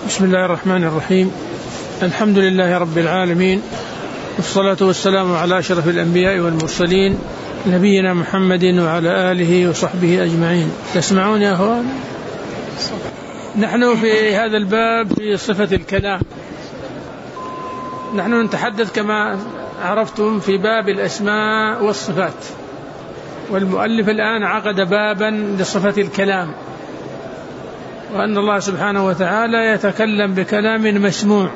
بسم الله الرحمن الرحيم. الحمد لله رب العالمين، والصلاة والسلام على أشرف الأنبياء والمرسلين نبينا محمد وعلى آله وصحبه أجمعين. تسمعون يا أخوان؟ نحن في هذا الباب في صفة الكلام. نحن نتحدث كما عرفتم في باب الأسماء والصفات، والمؤلف الآن عقد بابا لصفة الكلام، وأن الله سبحانه وتعالى يتكلم بكلام مسموع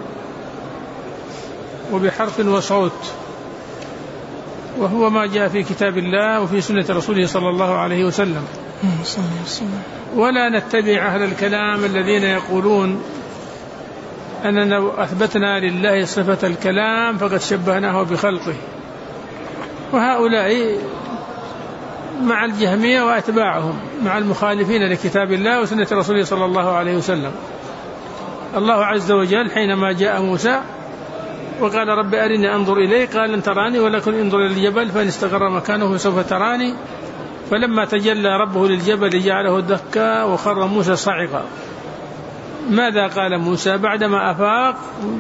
وبحرف وصوت، وهو ما جاء في كتاب الله وفي سنة رسوله صلى الله عليه وسلم. ولا نتبع أهل الكلام الذين يقولون أننا لو أثبتنا لله صفة الكلام فقد شبهناه بخلقه، وهؤلاء مع الجهمية وأتباعهم، مع المخالفين لكتاب الله وسنة رسوله صلى الله عليه وسلم. الله عز وجل حينما جاء موسى وقال رب أرني أنظر إليك، قال لن تراني ولكن انظر إلى الجبل فإن استقر مكانه فسوف تراني. فلما تجلى ربه للجبل جعله دكا وخر موسى صعقا. ماذا قال موسى بعدما أفاق؟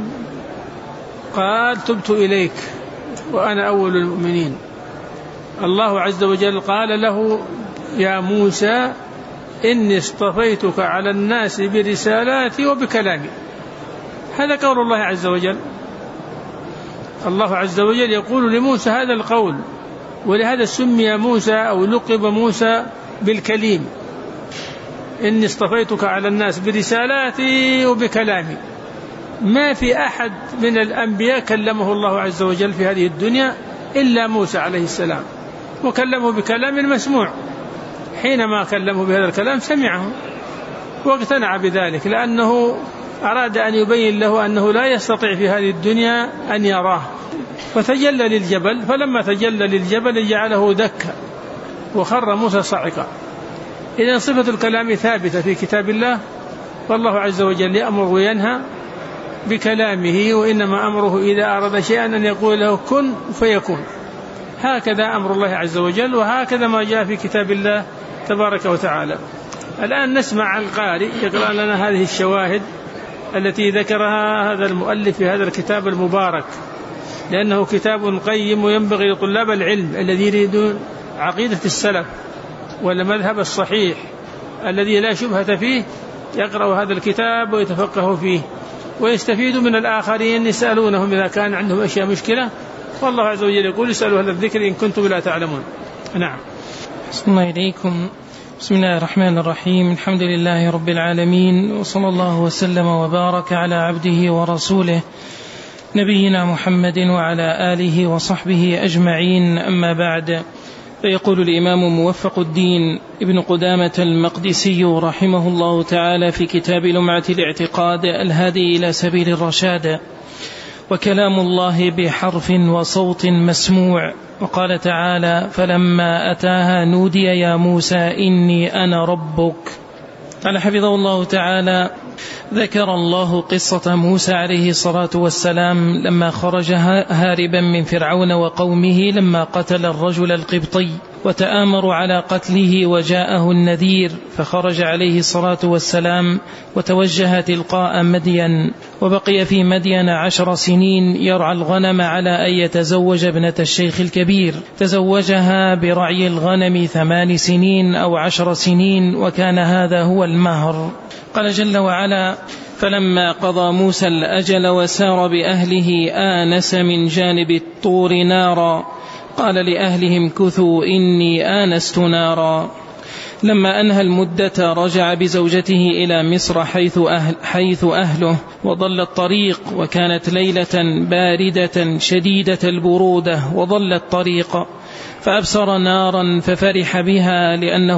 قال تبت إليك وأنا أول المؤمنين. الله عز وجل قال له يا موسى إني اصطفيتك على الناس برسالاتي وبكلامي. هذا قول الله عز وجل. الله عز وجل يقول لموسى هذا القول، ولهذا سمي موسى أو لقب موسى بالكليم. إني اصطفيتك على الناس برسالاتي وبكلامي. ما في أحد من الأنبياء كلمه الله عز وجل في هذه الدنيا إلا موسى عليه السلام، وكلمه بكلام مسموع. حينما كلمه بهذا الكلام سمعه واقتنع بذلك، لأنه أراد أن يبين له أنه لا يستطيع في هذه الدنيا أن يراه. فتجلى للجبل، فلما تجلى للجبل جعله دكا وخر موسى صعقا. إذن صفة الكلام ثابتة في كتاب الله، والله عز وجل يأمر وينهى بكلامه، وإنما أمره إذا أراد شيئا أن يقول له كن فيكون. هكذا أمر الله عز وجل، وهكذا ما جاء في كتاب الله تبارك وتعالى. الآن نسمع القارئ يقرأ لنا هذه الشواهد التي ذكرها هذا المؤلف في هذا الكتاب المبارك، لأنه كتاب قيم وينبغي لطلاب العلم الذي يريدون عقيدة السلف والمذهب الصحيح الذي لا شبهة فيه يقرأ هذا الكتاب ويتفقه فيه، ويستفيد من الآخرين يسألونهم إذا كان عندهم أشياء مشكلة. والله عز وجل يقول اسألوا أهل الذكر إن كنتم لا تعلمون. نعم. بسم الله إليكم. بسم الله الرحمن الرحيم. الحمد لله رب العالمين، وصلى الله وسلم وبارك على عبده ورسوله نبينا محمد وعلى آله وصحبه أجمعين. أما بعد، فيقول الإمام موفق الدين ابن قدامة المقدسي رحمه الله تعالى في كتاب لمعة الاعتقاد الهادي إلى سبيل الرشاد: وكلام الله بحرف وصوت مسموع. وقال تعالى: فلما أتاها نودي يا موسى إني أنا ربك. قال حفظه الله تعالى: ذكر الله قصة موسى عليه الصلاة والسلام لما خرج هاربا من فرعون وقومه لما قتل الرجل القبطي، وتآمروا على قتله وجاءه النذير، فخرج عليه الصلاة والسلام وتوجه تلقاء مدين، وبقي في مدين 10 سنين يرعى الغنم على أن يتزوج ابنة الشيخ الكبير. تزوجها برعي الغنم 8 سنين أو 10 سنين، وكان هذا هو المهر. قال جل وعلا: فلما قضى موسى الأجل وسار بأهله آنس من جانب الطور نارا قال لأهلهم كثوا إني آنست نارا. لما أنهى المدة رجع بزوجته إلى مصر حيث أهله، وضل الطريق، وكانت ليلة باردة شديدة البرودة، وضل الطريق فأبصر نارا ففرح بها،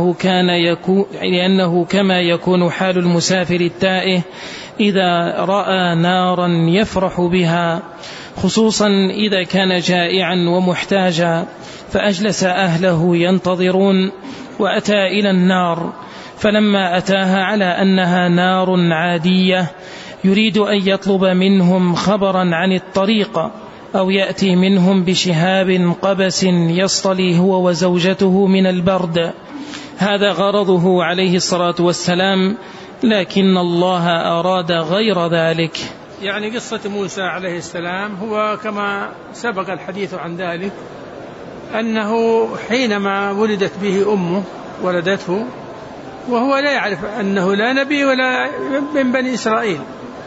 لأنه كما يكون حال المسافر التائه إذا رأى نارا يفرح بها، خصوصا إذا كان جائعا ومحتاجا. فأجلس أهله ينتظرون، وأتى إلى النار، فلما أتاها على أنها نار عادية يريد أن يطلب منهم خبرا عن الطريق، أو يأتي منهم بشهاب قبس يصطلي هو وزوجته من البرد. هذا غرضه عليه الصلاة والسلام لكن الله أراد غير ذلك. يعني قصة موسى عليه السلام هو كما سبق الحديث عن ذلك، أنه حينما ولدت به أمه ولدته وهو لا يعرف أنه لا نبي ولا من بني إسرائيل،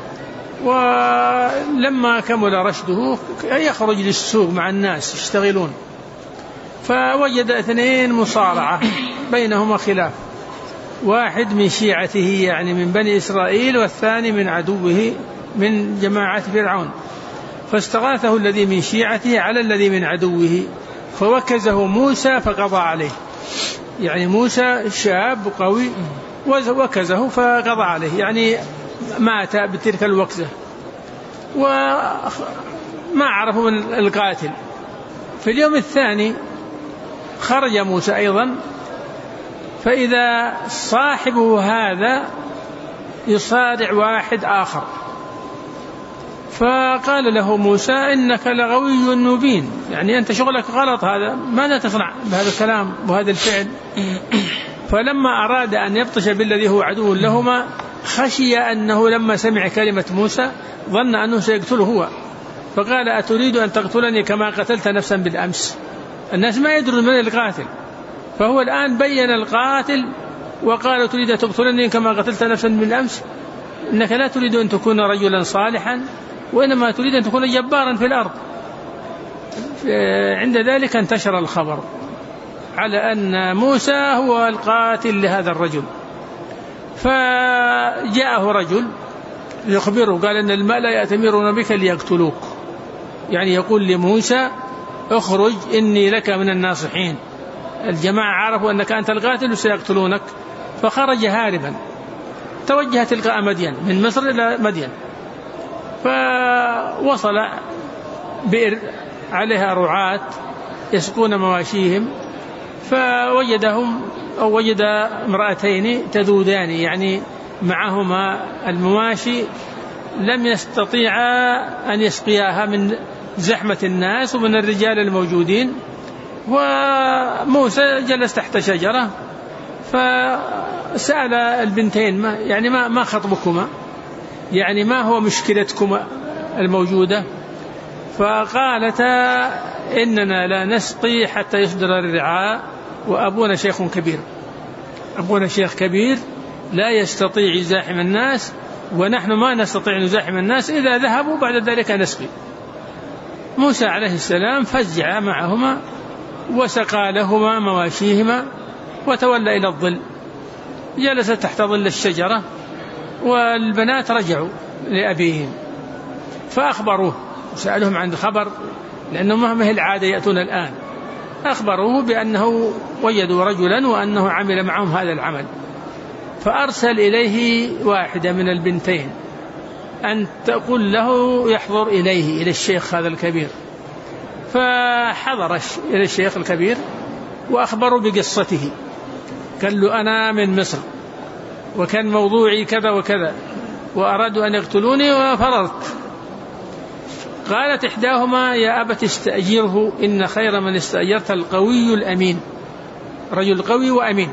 ولما كمل رشده يخرج للسوق مع الناس يشتغلون، فوجد 2 مصارعة بينهما خلاف، واحد من شيعته يعني من بني إسرائيل والثاني من عدوه من جماعة فرعون، فاستغاثه الذي من شيعته على الذي من عدوه فوكزه موسى فقضى عليه. يعني موسى شاب قوي وكزه فقضى عليه، يعني مات بتلك الوكزة، وما عرفوا من القاتل. في اليوم الثاني خرج موسى أيضا، فإذا صاحبه هذا يصارع واحد آخر، فقال له موسى إنك لغوي مبين، يعني أنت شغلك غلط، هذا ماذا تصنع بهذا الكلام وهذا الفعل؟ فلما أراد أن يبطش بالذي هو عدو لهما خشي أنه لما سمع كلمة موسى ظن أنه سيقتله هو، فقال أتريد أن تقتلني كما قتلت نفسا بالأمس؟ الناس ما يدرون من القاتل، فهو الآن بين القاتل وقال تريد أن تقتلني كما قتلت نفسا بالأمس؟ إنك لا تريد أن تكون رجلا صالحا، وإنما تريد أن تكون جبارا في الأرض. عند ذلك انتشر الخبر على أن موسى هو القاتل لهذا الرجل، فجاءه رجل يخبره قال أن الملأ يأتمرون بك ليقتلوك، يعني يقول لموسى اخرج إني لك من الناصحين، الجماعة عرفوا أنك أنت القاتل وسيقتلونك. فخرج هاربا، توجه تلقاء مدين، من مصر إلى مدين، فوصل بئر عليها رعاة يسقون مواشيهم، فوجدهم أو وجد امرأتين تذودان، يعني معهما المواشي لم يستطيعا أن يسقياها من زحمة الناس ومن الرجال الموجودين. وموسى جلس تحت شجرة فسأل البنتين ما خطبكما، يعني ما هو مشكلتكما الموجودة؟ فقالتا إننا لا نسقي حتى يصدر الرعاء وأبونا شيخ كبير، أبونا شيخ كبير لا يستطيع يزاحم الناس، ونحن ما نستطيع نزاحم الناس، إذا ذهبوا بعد ذلك نسقي. موسى عليه السلام فزع معهما وسقى لهما مواشيهما وتولى إلى الظل، جلس تحت ظل الشجرة، والبنات رجعوا لأبيهم فأخبروه وسألهم عن الخبر، لأنه ما هي العادة يأتون الآن، أخبروه بأنه وجدوا رجلا وأنه عمل معهم هذا العمل، فأرسل إليه واحدة من البنتين أن تقول له يحضر إلى الشيخ هذا الكبير. فحضر إلى الشيخ الكبير وأخبروا بقصته، قال له أنا من مصر وكان موضوعي كذا وكذا وأرادوا أن يقتلوني وفررت. قالت إحداهما يا أبت استأجره إن خير من استأجرت القوي الأمين، رجل قوي وأمين.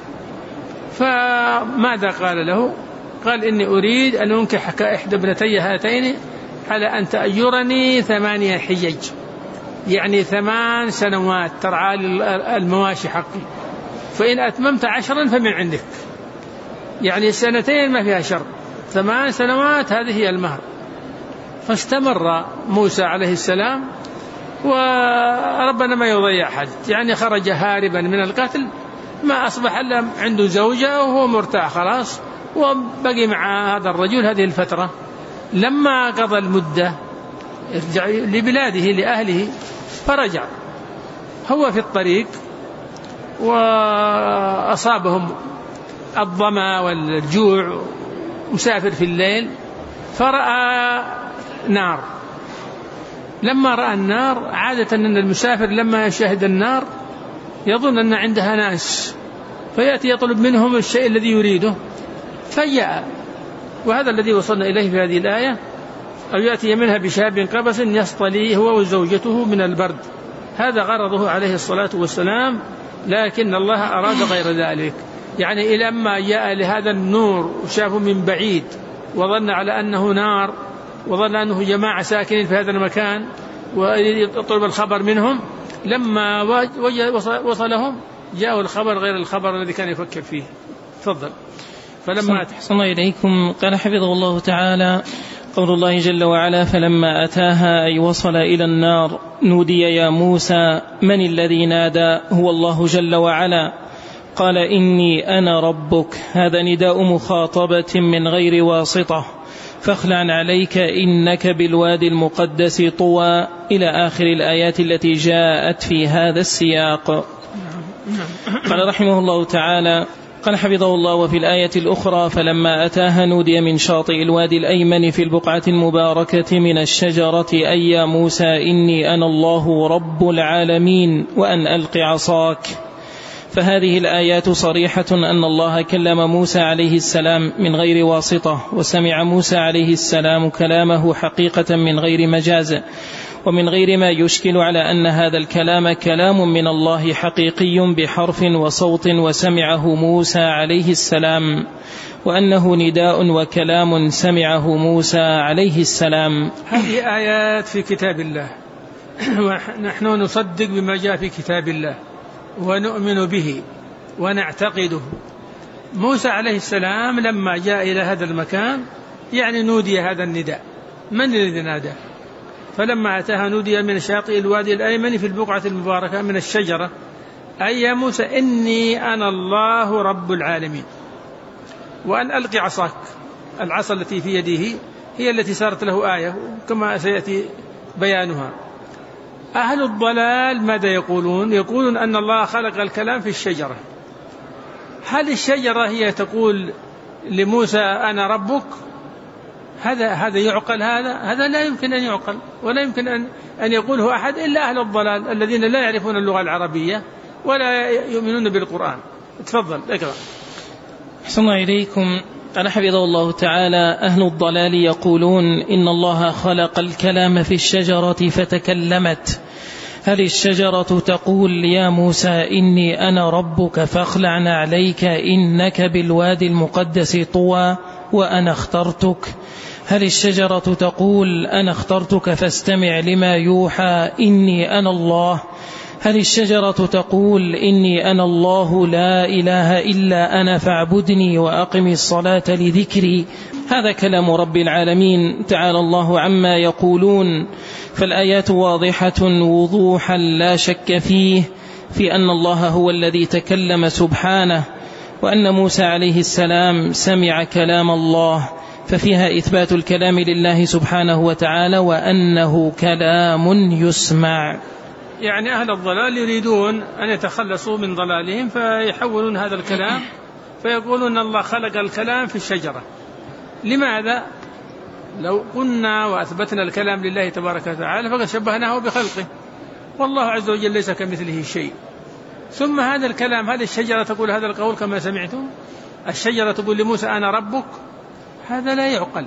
فماذا قال له؟ قال إني أريد أن أنكحك إحدى ابنتي هاتين على أن تأجرني 8 حجج، يعني 8 سنوات ترعى المواشي حقي، فإن أتممت 10 فمن عندك، يعني 2 ما فيها شر، 8 سنوات هذه هي المهر. فاستمر موسى عليه السلام، وربنا ما يضيع حد، يعني خرج هاربا من القتل، ما أصبح إلا عنده زوجة وهو مرتاح خلاص، وبقي مع هذا الرجل هذه الفترة. لما قضى المدة يرجع لبلاده لأهله، فرجع هو في الطريق وأصابهم الظمأ والجوع، مسافر في الليل، فرأى نار. لما رأى النار، عادة أن المسافر لما يشاهد النار يظن أن عندها ناس، فيأتي يطلب منهم الشيء الذي يريده فجاء، وهذا الذي وصلنا إليه في هذه الآية، أو يأتي منها بشاب قبس يصطلي هو وزوجته من البرد، هذا غرضه عليه الصلاة والسلام، لكن الله أراد غير ذلك. يعني إلى أما جاء لهذا النور وشافه من بعيد وظن على أنه نار وظن أنه جماعة ساكنين في هذا المكان ويطلب الخبر منهم، لما وصلهم جاءوا الخبر غير الخبر الذي كان يفكر فيه. تفضل. فلما أحسن إليكم قال حفظه الله تعالى قول الله جل وعلا فلما أتاها أي وصل إلى النار نودي يا موسى. من الذي نادى؟ هو الله جل وعلا. قال إني أنا ربك، هذا نداء مخاطبة من غير واسطة، فاخلع عليك إنك بالوادي المقدس طوى، إلى آخر الآيات التي جاءت في هذا السياق. قال رحمه الله تعالى قال حفظه الله وفي الآية الأخرى فلما أتاها نودي من شاطئ الوادي الأيمن في البقعة المباركة من الشجرة أي يا موسى إني أنا الله رب العالمين وأن ألق عصاك. فهذه الآيات صريحة أن الله كلم موسى عليه السلام من غير واسطة، وسمع موسى عليه السلام كلامه حقيقة من غير مجاز، ومن غير ما يشكل على أن هذا الكلام كلام من الله حقيقي بحرف وصوت وسمعه موسى عليه السلام، وأنه نداء وكلام سمعه موسى عليه السلام. هذه آيات في كتاب الله، ونحن نصدق بما جاء في كتاب الله ونؤمن به ونعتقده. موسى عليه السلام لما جاء إلى هذا المكان يعني نودي هذا النداء. من الذي نادى؟ فلما أتاها نودي من شاطئ الوادي الأيمن في البقعة المباركة من الشجرة أي يا موسى إني أنا الله رب العالمين وأن ألقي عصاك. العصا التي في يده هي التي صارت له آية كما سيأتي بيانها. أهل الضلال ماذا يقولون؟ يقولون أن الله خلق الكلام في الشجرة. هل الشجرة هي تقول لموسى أنا ربك؟ هذا يعقل؟ هذا لا يمكن أن يعقل، ولا يمكن أن يقوله أحد إلا أهل الضلال الذين لا يعرفون اللغة العربية ولا يؤمنون بالقرآن. تفضل اقرأ. أحسن إليكم. قال حفظه الله تعالى أهل الضلال يقولون إن الله خلق الكلام في الشجرة فتكلمت. هل الشجرة تقول يا موسى إني أنا ربك فاخلعنا عليك إنك بالوادي المقدس طوى وأنا اخترتك؟ هل الشجرة تقول أنا اخترتك فاستمع لما يوحى إني أنا الله؟ هل الشجرة تقول إني أنا الله لا إله إلا أنا فاعبدني وأقم الصلاة لذكري؟ هذا كلام رب العالمين تعالى الله عما يقولون. فالآيات واضحة وضوحا لا شك فيه في أن الله هو الذي تكلم سبحانه، وأن موسى عليه السلام سمع كلام الله، ففيها إثبات الكلام لله سبحانه وتعالى وأنه كلام يسمع. يعني أهل الضلال يريدون أن يتخلصوا من ضلالهم فيحولون هذا الكلام فيقولون الله خلق الكلام في الشجرة. لماذا؟ لو قلنا وأثبتنا الكلام لله تبارك وتعالى فقد شبهناه بخلقه، والله عز وجل ليس كمثله شيء. ثم هذا الكلام، هل الشجرة تقول هذا القول كما سمعتم؟ الشجرة تقول لموسى أنا ربك؟ هذا لا يعقل،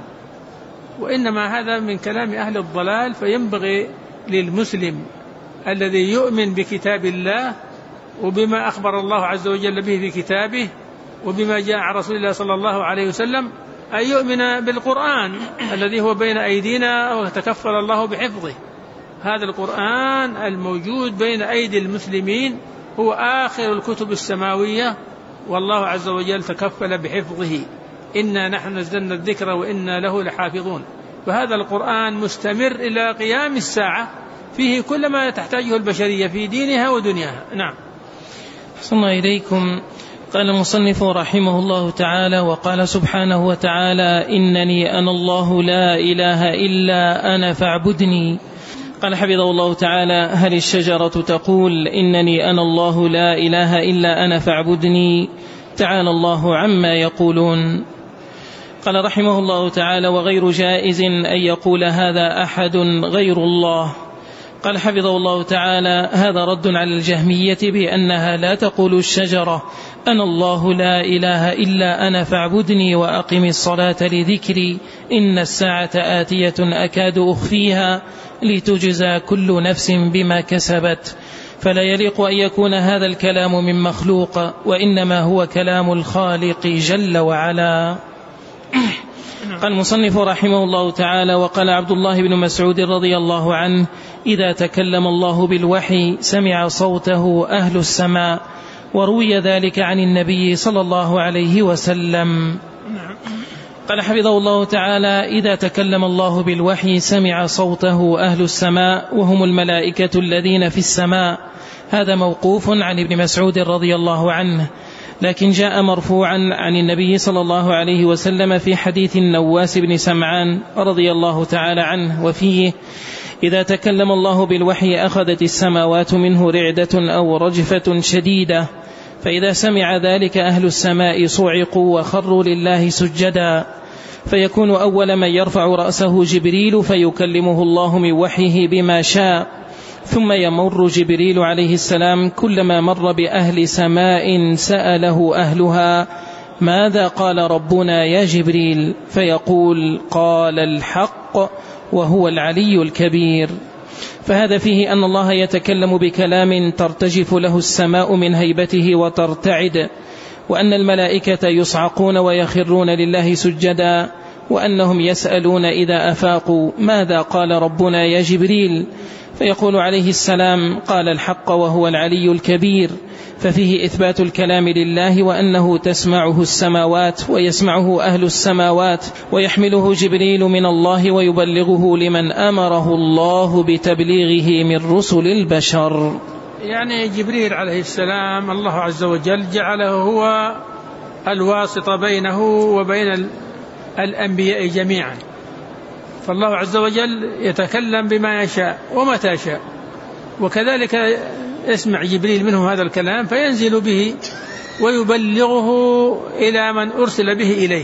وإنما هذا من كلام أهل الضلال. فينبغي للمسلم الذي يؤمن بكتاب الله وبما أخبر الله عز وجل به في كتابه وبما جاء عن رسول الله صلى الله عليه وسلم أن يؤمن بالقرآن الذي هو بين أيدينا وتكفل الله بحفظه. هذا القرآن الموجود بين أيدي المسلمين هو آخر الكتب السماوية، والله عز وجل تكفل بحفظه. إنا نحن نزلنا الذكر وإنا له لحافظون. فهذا القرآن مستمر إلى قيام الساعة، فيه كل ما تحتاجه البشرية في دينها ودنياها. نعم. أحسن إليكم. قال المصنف رحمه الله تعالى وقال سبحانه وتعالى إنني أنا الله لا إله إلا أنا فاعبدني. قال حفظه الله تعالى هل الشجرة تقول إنني أنا الله لا إله إلا أنا فاعبدني؟ تعالى الله عما يقولون. قال رحمه الله تعالى وغير جائز أن يقول هذا أحد غير الله. قال حفظه الله تعالى هذا رد على الجهمية بأنها لا تقول الشجرة أنا الله لا إله إلا أنا فاعبدني وأقم الصلاة لذكري إن الساعة آتية أكاد أخفيها لتجزى كل نفس بما كسبت. فلا يليق أن يكون هذا الكلام من مخلوق، وإنما هو كلام الخالق جل وعلا. قال المصنف رحمه الله تعالى: وقال عبد الله بن مسعود رضي الله عنه: إذا تكلم الله بالوحي سمع صوته أهل السماء. وروي ذلك عن النبي صلى الله عليه وسلم. قال حفظه الله تعالى: إذا تكلم الله بالوحي سمع صوته أهل السماء وهم الملائكة الذين في السماء. هذا موقوف عن ابن مسعود رضي الله عنه، لكن جاء مرفوعا عن النبي صلى الله عليه وسلم في حديث النواس بن سمعان رضي الله تعالى عنه، وفيه: إذا تكلم الله بالوحي أخذت السماوات منه رعدة أو رجفة شديدة، فإذا سمع ذلك أهل السماء صعقوا وخروا لله سجدا، فيكون أول من يرفع رأسه جبريل فيكلمه الله من وحيه بما شاء، ثم يمر جبريل عليه السلام كلما مر بأهل سماء سأله أهلها: ماذا قال ربنا يا جبريل؟ فيقول: قال الحق وهو العلي الكبير. فهذا فيه أن الله يتكلم بكلام ترتجف له السماء من هيبته وترتعد، وأن الملائكة يصعقون ويخرون لله سجدا، وأنهم يسألون إذا أفاقوا: ماذا قال ربنا يا جبريل؟ فيقول عليه السلام: قال الحق وهو العلي الكبير. ففيه إثبات الكلام لله، وأنه تسمعه السماوات ويسمعه أهل السماوات، ويحمله جبريل من الله ويبلغه لمن أمره الله بتبليغه من رسل البشر. يعني جبريل عليه السلام الله عز وجل جعله هو الواسطة بينه وبين الأنبياء جميعا، فالله عز وجل يتكلم بما يشاء ومتى شاء، وكذلك يسمع جبريل منه هذا الكلام فينزل به ويبلغه إلى من أرسل به إليه.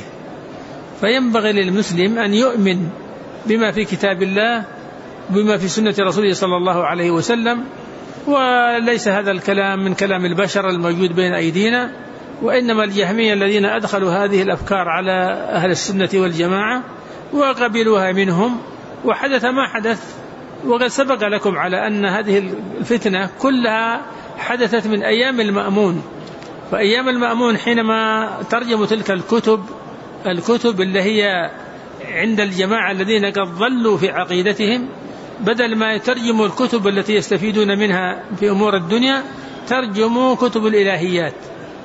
فينبغي للمسلم أن يؤمن بما في كتاب الله بما في سنة رسوله صلى الله عليه وسلم، وليس هذا الكلام من كلام البشر الموجود بين أيدينا، وإنما الجهمية الذين أدخلوا هذه الأفكار على أهل السنة والجماعة وقبلوها منهم، وحدث ما حدث. وقد سبق لكم على أن هذه الفتنة كلها حدثت من أيام المأمون. فأيام المأمون حينما ترجموا تلك الكتب اللي هي عند الجماعة الذين قد ضلوا في عقيدتهم، بدل ما يترجموا الكتب التي يستفيدون منها في أمور الدنيا ترجموا كتب الإلهيات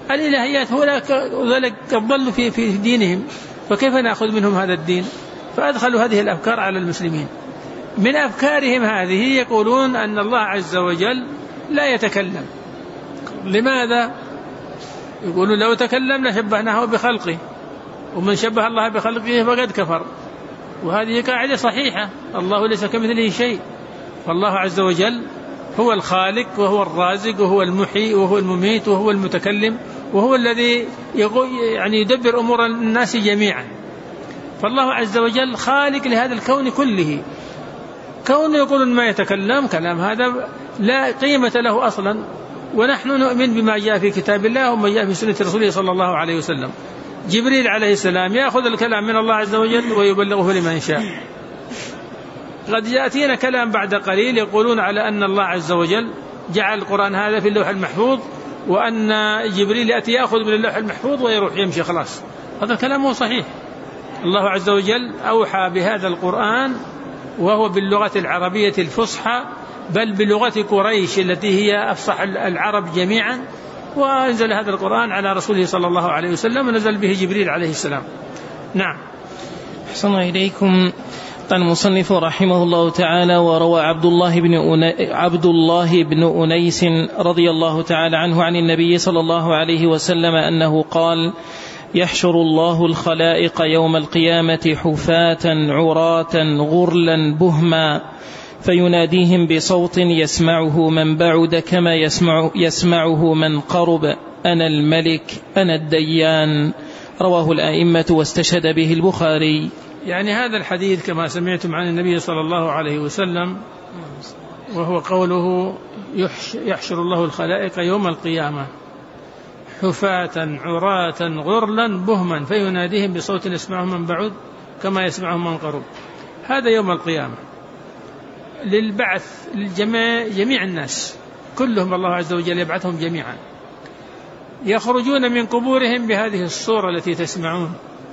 هؤلاء قد ضلوا في دينهم، فكيف نأخذ منهم هذا الدين؟ فأدخلوا هذه الأفكار على المسلمين. من أفكارهم هذه يقولون أن الله عز وجل لا يتكلم. لماذا؟ يقولون لو تكلم لشبهناه بخلقه، ومن شبه الله بخلقه فقد كفر. وهذه قاعدة صحيحة، الله ليس كمثله شيء، فالله عز وجل هو الخالق وهو الرازق وهو المحيي وهو المميت وهو المتكلم، وهو الذي يدبر أمور الناس جميعا. فالله عز وجل خالق لهذا الكون كله. كون يقولون ما يتكلم كلام هذا لا قيمة له أصلا، ونحن نؤمن بما جاء في كتاب الله وما جاء في سنة رسوله صلى الله عليه وسلم. جبريل عليه السلام يأخذ الكلام من الله عز وجل ويبلغه لمن شاء. قد يأتينا كلام بعد قليل يقولون على أن الله عز وجل جعل القرآن هذا في اللوح المحفوظ، وأن جبريل يأتي يأخذ من اللوح المحفوظ ويروح يمشي خلاص. هذا الكلام هو صحيح. الله عز وجل أوحى بهذا القرآن وهو باللغة العربية الفصحى، بل بلغة قريش التي هي أفصح العرب جميعا، وأنزل هذا القرآن على رسوله صلى الله عليه وسلم ونزل به جبريل عليه السلام. نعم. أحسن إليكم. قال المصنف رحمه الله تعالى: وروى عبد الله بن أنيس رضي الله تعالى عنه عن النبي صلى الله عليه وسلم أنه قال: يحشر الله الخلائق يوم القيامة حفاة عراة غرلا بهما، فيناديهم بصوت يسمعه من بعد كما يسمعه من قرب: أنا الملك أنا الديان. رواه الأئمة واستشهد به البخاري. يعني هذا الحديث كما سمعتم عن النبي صلى الله عليه وسلم، وهو قوله: يحشر الله الخلائق يوم القيامة حفاة عراة غرلا بهما، فيناديهم بصوت يسمعه من بعد كما يسمعه من قرب. هذا يوم القيامة للبعث جميع الناس، كلهم الله عز وجل يبعثهم جميعا، يخرجون من قبورهم بهذه الصورة التي تسمعون،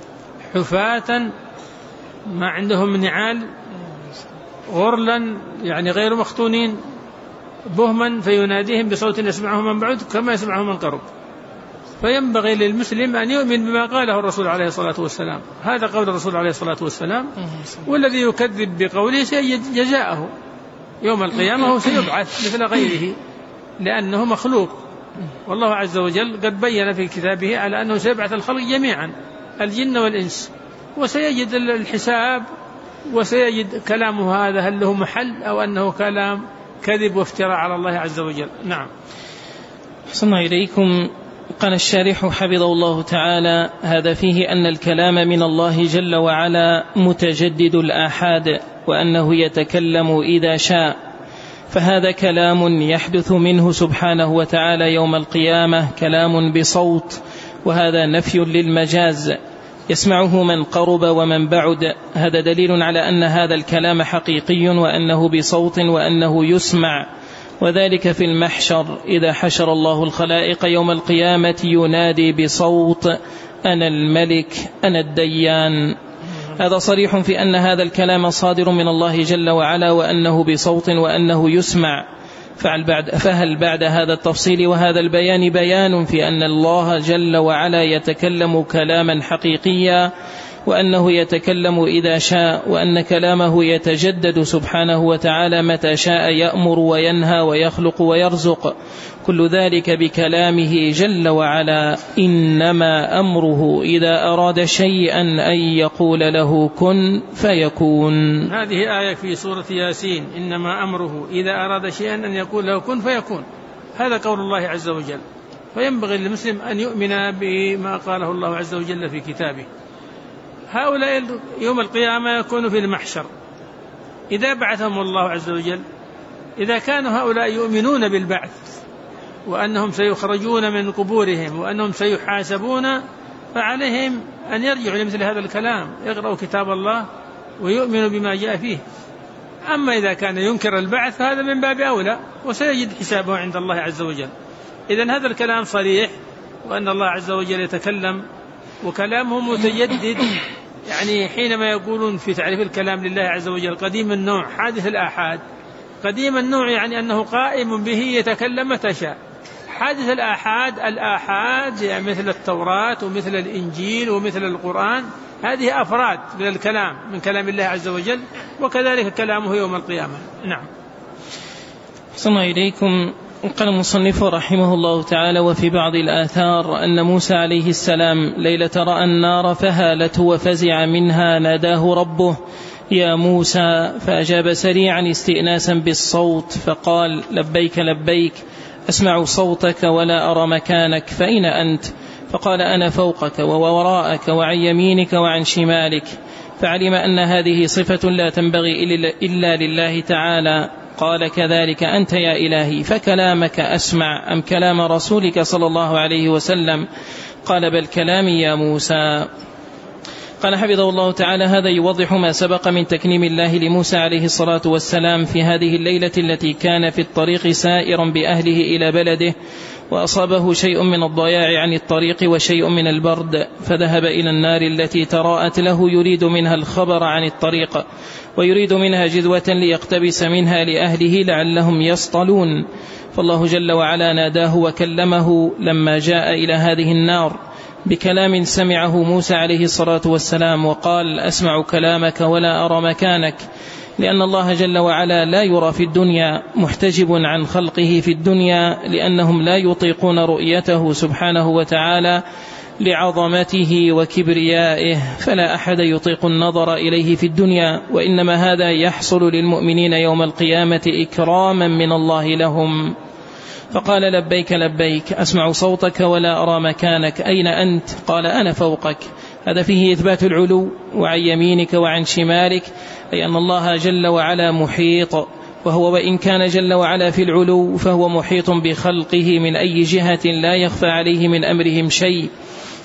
حفاة ما عندهم نعال، غرلا يعني غير مختونين، بهما فيناديهم بصوت يسمعه من بعد كما يسمعه من قرب. فينبغي للمسلم أن يؤمن بما قاله الرسول عليه الصلاة والسلام، هذا قول الرسول عليه الصلاة والسلام، والذي يكذب بقوله سيجد جزاءه يوم القيامة، هو سيبعث مثل غيره لأنه مخلوق، والله عز وجل قد بين في كتابه على أنه سيبعث الخلق جميعا الجن والإنس، وسيجد الحساب، وسيجد كلامه هذا هل له محل أو أنه كلام كذب وافتراء على الله عز وجل. نعم. أحسن إليكم. قال الشارح حفظه الله تعالى: هذا فيه أن الكلام من الله جل وعلا متجدد الآحاد، وأنه يتكلم إذا شاء، فهذا كلام يحدث منه سبحانه وتعالى يوم القيامة، كلام بصوت، وهذا نفي للمجاز، يسمعه من قرب ومن بعد. هذا دليل على أن هذا الكلام حقيقي، وأنه بصوت، وأنه يسمع، وذلك في المحشر إذا حشر الله الخلائق يوم القيامة ينادي بصوت: أنا الملك أنا الديان. هذا صريح في أن هذا الكلام صادر من الله جل وعلا، وأنه بصوت، وأنه يسمع. فهل بعد هذا التفصيل وهذا البيان بيان في أن الله جل وعلا يتكلم كلاما حقيقيا، وأنه يتكلم إذا شاء، وأن كلامه يتجدد سبحانه وتعالى متى شاء، يأمر وينهى ويخلق ويرزق، كل ذلك بكلامه جل وعلا. إنما أمره إذا أراد شيئا أن يقول له كن فيكون. هذه آية في سورة ياسين: إنما أمره إذا أراد شيئا أن يقول له كن فيكون. هذا قول الله عز وجل، فينبغي للمسلم أن يؤمن بما قاله الله عز وجل في كتابه. هؤلاء يوم القيامة يكونوا في المحشر إذا بعثهم الله عز وجل، إذا كانوا هؤلاء يؤمنون بالبعث وأنهم سيخرجون من قبورهم وأنهم سيحاسبون، فعليهم أن يرجعوا لمثل هذا الكلام، يقرأوا كتاب الله ويؤمنوا بما جاء فيه. أما إذا كان ينكر البعث هذا من باب أولى، وسيجد حسابه عند الله عز وجل. إذن هذا الكلام صريح، وأن الله عز وجل يتكلم وكلامه متجدد. يعني حينما يقولون في تعريف الكلام لله عز وجل قديم النوع حادث الآحاد، قديم النوع يعني أنه قائم به يتكلم متى شاء. حادث الآحاد يعني مثل التوراة ومثل الإنجيل ومثل القرآن، هذه أفراد من الكلام من كلام الله عز وجل، وكذلك كلامه يوم القيامة. نعم. صلى إليكم. قال المصنف رحمه الله تعالى: وفي بعض الآثار أن موسى عليه السلام ليلة رأى النار فهالته وفزع منها ناداه ربه: يا موسى، فأجاب سريعا استئناسا بالصوت فقال: لبيك لبيك، أسمع صوتك ولا أرى مكانك، فأين أنت؟ فقال: أنا فوقك ووراءك وعن يمينك وعن شمالك. فعلم أن هذه صفة لا تنبغي إلا لله تعالى. قال: كذلك أنت يا إلهي، فكلامك أسمع أم كلام رسولك صلى الله عليه وسلم؟ قال: بل كلامي يا موسى. قال حفظه الله تعالى: هذا يوضح ما سبق من تكريم الله لموسى عليه الصلاة والسلام في هذه الليلة التي كان في الطريق سائرا بأهله إلى بلده، وأصابه شيء من الضياع عن الطريق وشيء من البرد، فذهب إلى النار التي تراءت له يريد منها الخبر عن الطريق، ويريد منها جذوة ليقتبس منها لأهله لعلهم يصطلون. فالله جل وعلا ناداه وكلمه لما جاء إلى هذه النار بكلام سمعه موسى عليه الصلاة والسلام، وقال: أسمع كلامك ولا أرى مكانك، لأن الله جل وعلا لا يرى في الدنيا، محتجب عن خلقه في الدنيا، لأنهم لا يطيقون رؤيته سبحانه وتعالى لعظمته وكبريائه، فلا أحد يطيق النظر إليه في الدنيا، وإنما هذا يحصل للمؤمنين يوم القيامة إكراما من الله لهم. فقال: لبيك لبيك، أسمع صوتك ولا أرى مكانك، أين أنت؟ قال: أنا فوقك. هذا فيه إثبات العلو، وعن يمينك وعن شمالك، أي أن الله جل وعلا محيط، وهو وإن كان جل وعلا في العلو فهو محيط بخلقه من أي جهة لا يخفى عليه من أمرهم شيء.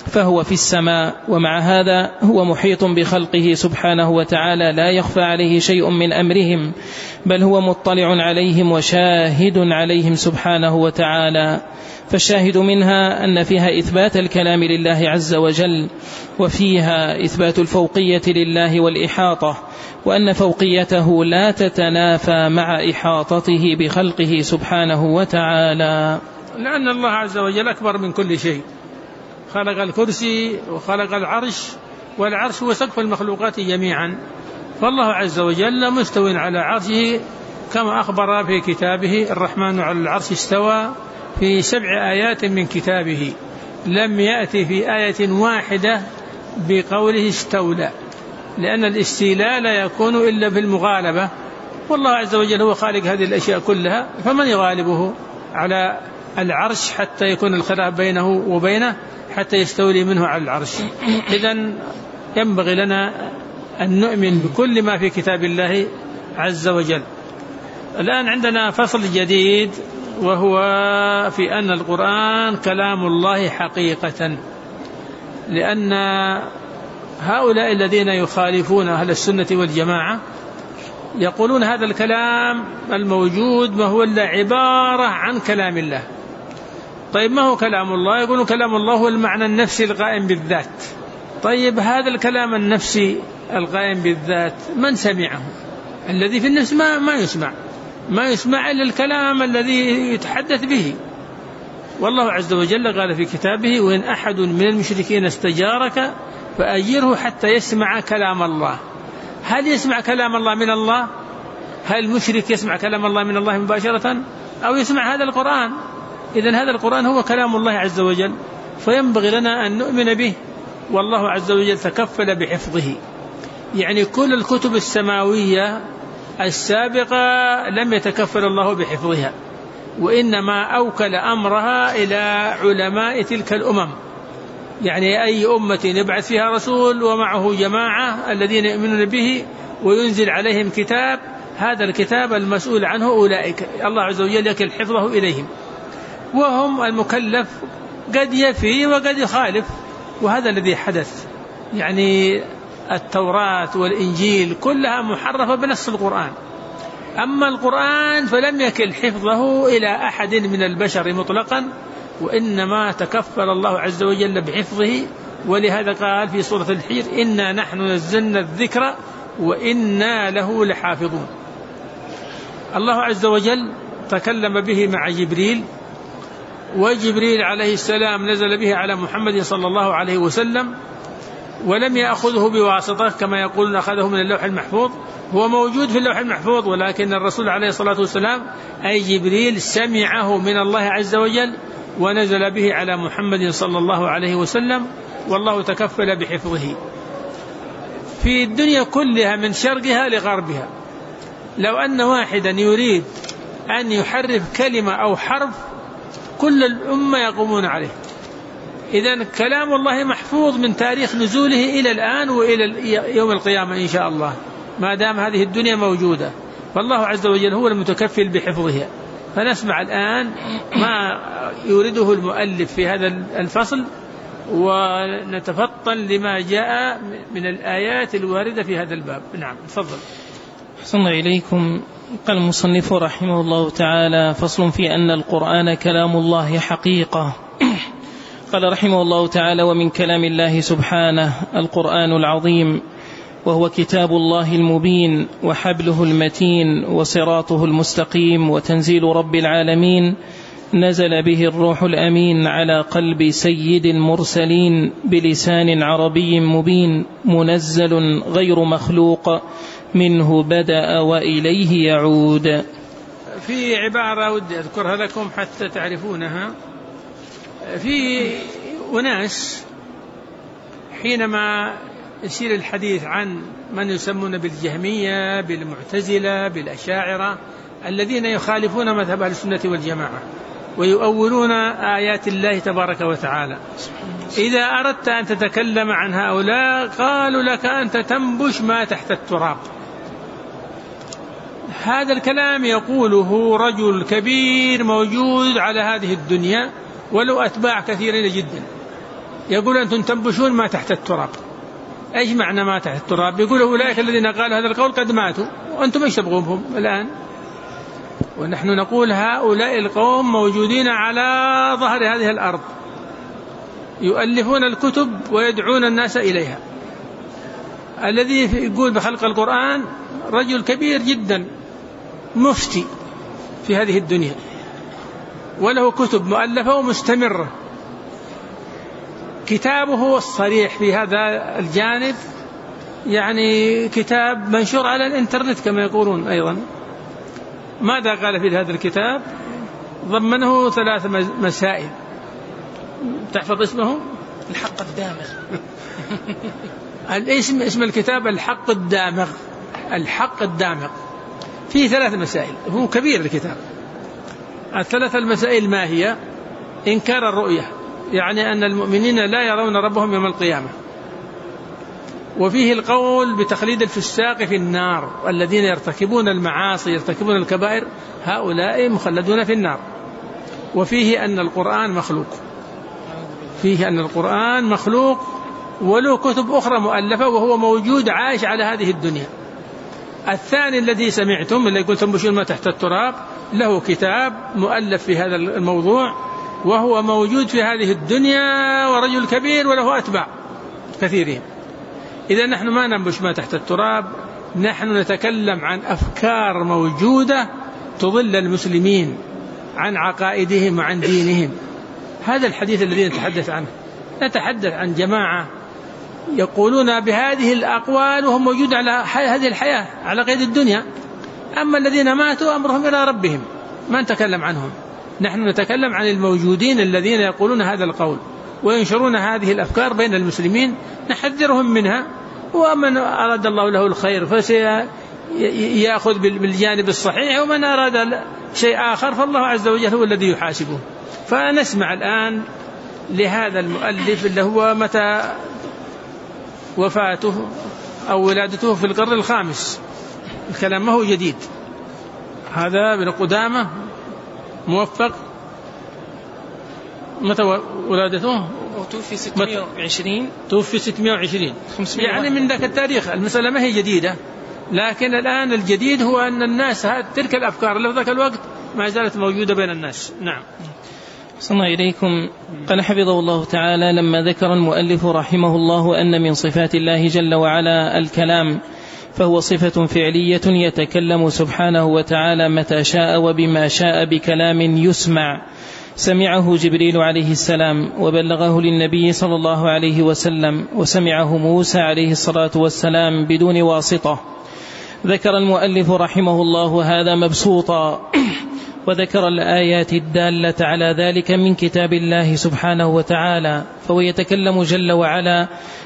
فهو في السماء، ومع هذا هو محيط بخلقه سبحانه وتعالى، لا يخفى عليه شيء من أمرهم، بل هو مطلع عليهم وشاهد عليهم سبحانه وتعالى. فالشاهد منها أن فيها إثبات الكلام لله عز وجل، وفيها إثبات الفوقية لله والإحاطة، وأن فوقيته لا تتنافى مع إحاطته بخلقه سبحانه وتعالى، لأن الله عز وجل أكبر من كل شيء، خلق الكرسي وخلق العرش، والعرش هو سقف المخلوقات جميعا، فالله عز وجل مستو على عرشه كما أخبر في كتابه: الرحمن على العرش استوى، في 7 آيات من كتابه، لم يأتي في آية واحدة بقوله استولى، لأن الاستيلاء لا يكون إلا بالمغالبة، والله عز وجل هو خالق هذه الأشياء كلها، فمن يغالبه على العرش حتى يكون الخلاف بينه وبينه حتى يستولي منه على العرش؟ إذن ينبغي لنا أن نؤمن بكل ما في كتاب الله عز وجل. الآن عندنا فصل جديد، وهو في أن القرآن كلام الله حقيقة، لأن هؤلاء الذين يخالفون أهل السنة والجماعة يقولون هذا الكلام الموجود ما هو إلا عبارة عن كلام الله. طيب ما هو كلام الله؟ يقولون كلام الله هو المعنى النفسي القائم بالذات. طيب هذا الكلام النفسي القائم بالذات من سمعه؟ الذي في النفس ما يسمع إلا الكلام الذي يتحدث به. والله عز وجل قال في كتابه: وإن أحد من المشركين استجارك فأجره حتى يسمع كلام الله. هل يسمع كلام الله من الله؟ هل المشرك يسمع كلام الله من الله مباشرة أو يسمع هذا القرآن؟ إذن هذا القرآن هو كلام الله عز وجل، فينبغي لنا أن نؤمن به، والله عز وجل تكفل بحفظه. يعني كل الكتب السماوية السابقة لم يتكفل الله بحفظها، وإنما أوكل أمرها إلى علماء تلك الأمم. يعني أي أمة يبعث فيها رسول ومعه جماعة الذين يؤمنون به وينزل عليهم كتاب، هذا الكتاب المسؤول عنه أولئك، الله عز وجل يكل حفظه إليهم، وهم المكلف قد يفي وقد يخالف، وهذا الذي حدث. يعني التوراة والإنجيل كلها محرفة بنص القرآن، أما القرآن فلم يكل حفظه إلى أحد من البشر مطلقا، وإنما تكفل الله عز وجل بحفظه. ولهذا قال في سورة الحجر: إنا نحن نزلنا الذكر وإنا له لحافظون. الله عز وجل تكلم به مع جبريل، وجبريل عليه السلام نزل به على محمد صلى الله عليه وسلم، ولم يأخذه بواسطة كما يقولون أخذه من اللوح المحفوظ، هو موجود في اللوح المحفوظ، ولكن الرسول عليه الصلاة والسلام أي جبريل سمعه من الله عز وجل ونزل به على محمد صلى الله عليه وسلم، والله تكفل بحفظه في الدنيا كلها من شرقها لغربها. لو أن واحدا يريد أن يحرف كلمة أو حرف كل الأمة يقومون عليه. إذن كلام الله محفوظ من تاريخ نزوله إلى الآن وإلى يوم القيامة إن شاء الله، ما دام هذه الدنيا موجودة، فالله عز وجل هو المتكفل بحفظها. فنسمع الآن ما يريده المؤلف في هذا الفصل، ونتفطن لما جاء من الآيات الواردة في هذا الباب. نعم، تفضل. أحسن الله إليكم. قال المصنف رحمه الله تعالى: فصل في أن القرآن كلام الله حقيقة. قال رحمه الله تعالى: ومن كلام الله سبحانه القرآن العظيم، وهو كتاب الله المبين وحبله المتين وصراطه المستقيم وتنزيل رب العالمين، نزل به الروح الأمين على قلب سيد المرسلين بلسان عربي مبين، منزل غير مخلوق، منه بدأ وإليه يعود. في عبارة ودي أذكرها لكم حتى تعرفونها. في أناس حينما يصير الحديث عن من يسمون بالجهمية، بالمعتزلة، بالأشاعرة، الذين يخالفون مذهب أهل السنة والجماعة ويؤولون آيات الله تبارك وتعالى، إذا أردت أن تتكلم عن هؤلاء قالوا لك أنت تنبش ما تحت التراب. هذا الكلام يقوله رجل كبير موجود على هذه الدنيا وله أتباع كثيرين جدا، يقول أنتم تنبشون ما تحت التراب. إيش معنى ما تحت التراب؟ يقول أولئك الذين قالوا هذا القول قد ماتوا وأنتم إيش تبغونهم الآن؟ ونحن نقول هؤلاء القوم موجودين على ظهر هذه الأرض يؤلفون الكتب ويدعون الناس إليها. الذي يقول بخلق القرآن رجل كبير جدا مفتي في هذه الدنيا وله كتب مؤلفة ومستمرة. كتابه الصريح في هذا الجانب يعني كتاب منشور على الإنترنت كما يقولون. أيضا ماذا قال في هذا الكتاب؟ ضمنه 3 مسائل. تحفظ اسمه؟ الحق الدامغ. اسم الكتاب الحق الدامغ. الحق الدامغ فيه 3 مسائل. هو كبير الكتاب. ال3 المسائل ما هي؟ إنكار الرؤية، يعني أن المؤمنين لا يرون ربهم يوم القيامة. وفيه القول بتخليد الفساق في النار، والذين يرتكبون المعاصي يرتكبون الكبائر هؤلاء مخلدون في النار. وفيه أن القرآن مخلوق، فيه أن القرآن مخلوق وله كتب أخرى مؤلفة وهو موجود عايش على هذه الدنيا. الثاني الذي سمعتم اللي يقول تنبشون ما تحت التراب له كتاب مؤلف في هذا الموضوع وهو موجود في هذه الدنيا ورجل كبير وله أتباع كثيرين. إذا نحن ما ننبش ما تحت التراب، نحن نتكلم عن أفكار موجودة تضل المسلمين عن عقائدهم وعن دينهم. هذا الحديث الذي نتحدث عنه. نتحدث عن جماعة يقولون بهذه الأقوال وهم موجود على هذه الحياة على قيد الدنيا. أما الذين ماتوا أمرهم إلى ربهم ما نتكلم عنهم. نحن نتكلم عن الموجودين الذين يقولون هذا القول وينشرون هذه الأفكار بين المسلمين، نحذرهم منها. ومن أراد الله له الخير فسيأخذ بالجانب الصحيح، ومن أراد شيء آخر فالله عز وجل هو الذي يحاسبه. فنسمع الآن لهذا المؤلف اللي هو متى وفاته أو ولادته في القرن الخامس. الكلام ما هو جديد. هذا ابن قدامة موفق. متى ولادته؟ توفي 620. توفي 620 يعني من ذاك التاريخ. المسألة ما هي جديدة، لكن الآن الجديد هو أن الناس تلك الأفكار اللي في ذاك الوقت ما زالت موجودة بين الناس. نعم. صلى إليكم. قال حفظه الله تعالى: لما ذكر المؤلف رحمه الله أن من صفات الله جل وعلا الكلام، فهو صفة فعلية يتكلم سبحانه وتعالى متى شاء وبما شاء بكلام يسمع، سمعه جبريل عليه السلام وبلغه للنبي صلى الله عليه وسلم، وسمعه موسى عليه الصلاة والسلام بدون واسطة. ذكر المؤلف رحمه الله هذا مبسوطا، وذكر الآيات الدالة على ذلك من كتاب الله سبحانه وتعالى، فهو يتكلم جل وعلا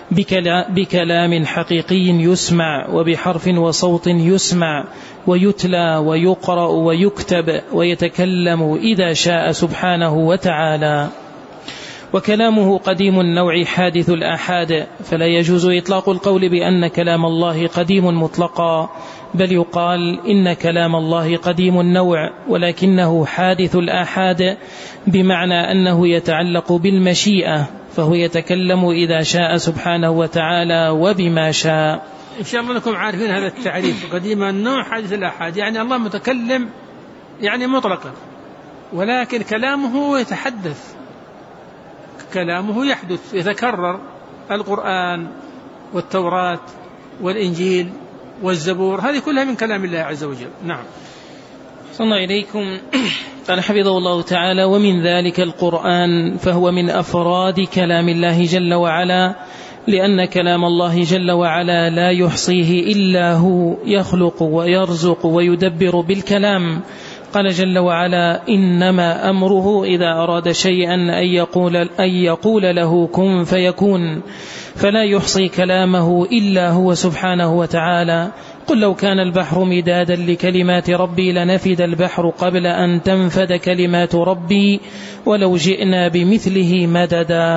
بكلام حقيقي يسمع، وبحرف وصوت يسمع ويتلى ويقرأ ويكتب، ويتكلم إذا شاء سبحانه وتعالى. وكلامه قديم النوع حادث الآحاد، فلا يجوز إطلاق القول بأن كلام الله قديم مطلقا، بل يقال إن كلام الله قديم النوع ولكنه حادث الآحاد، بمعنى أنه يتعلق بالمشيئة، فهو يتكلم إذا شاء سبحانه وتعالى وبما شاء. إن شاء الله أنكم عارفين هذا التعريف، قديم النوع حادث الآحاد، يعني الله متكلم يعني مطلقا، ولكن كلامه يتحدث، كلامه يحدث يتكرر. القرآن والتوراة والإنجيل والزبور هذه كلها من كلام الله عز وجل. نعم. صلى إليكم. قال حفظه الله تعالى: ومن ذلك القرآن، فهو من أفراد كلام الله جل وعلا، لأن كلام الله جل وعلا لا يحصيه إلا هو، يخلق ويرزق ويدبر بالكلام. قال جل وعلا: إنما أمره إذا أراد شيئا أن يقول له كن فيكون، فلا يحصي كلامه إلا هو سبحانه وتعالى. قل لو كان البحر مدادا لكلمات ربي لنفد البحر قبل أن تنفد كلمات ربي ولو جئنا بمثله مددا.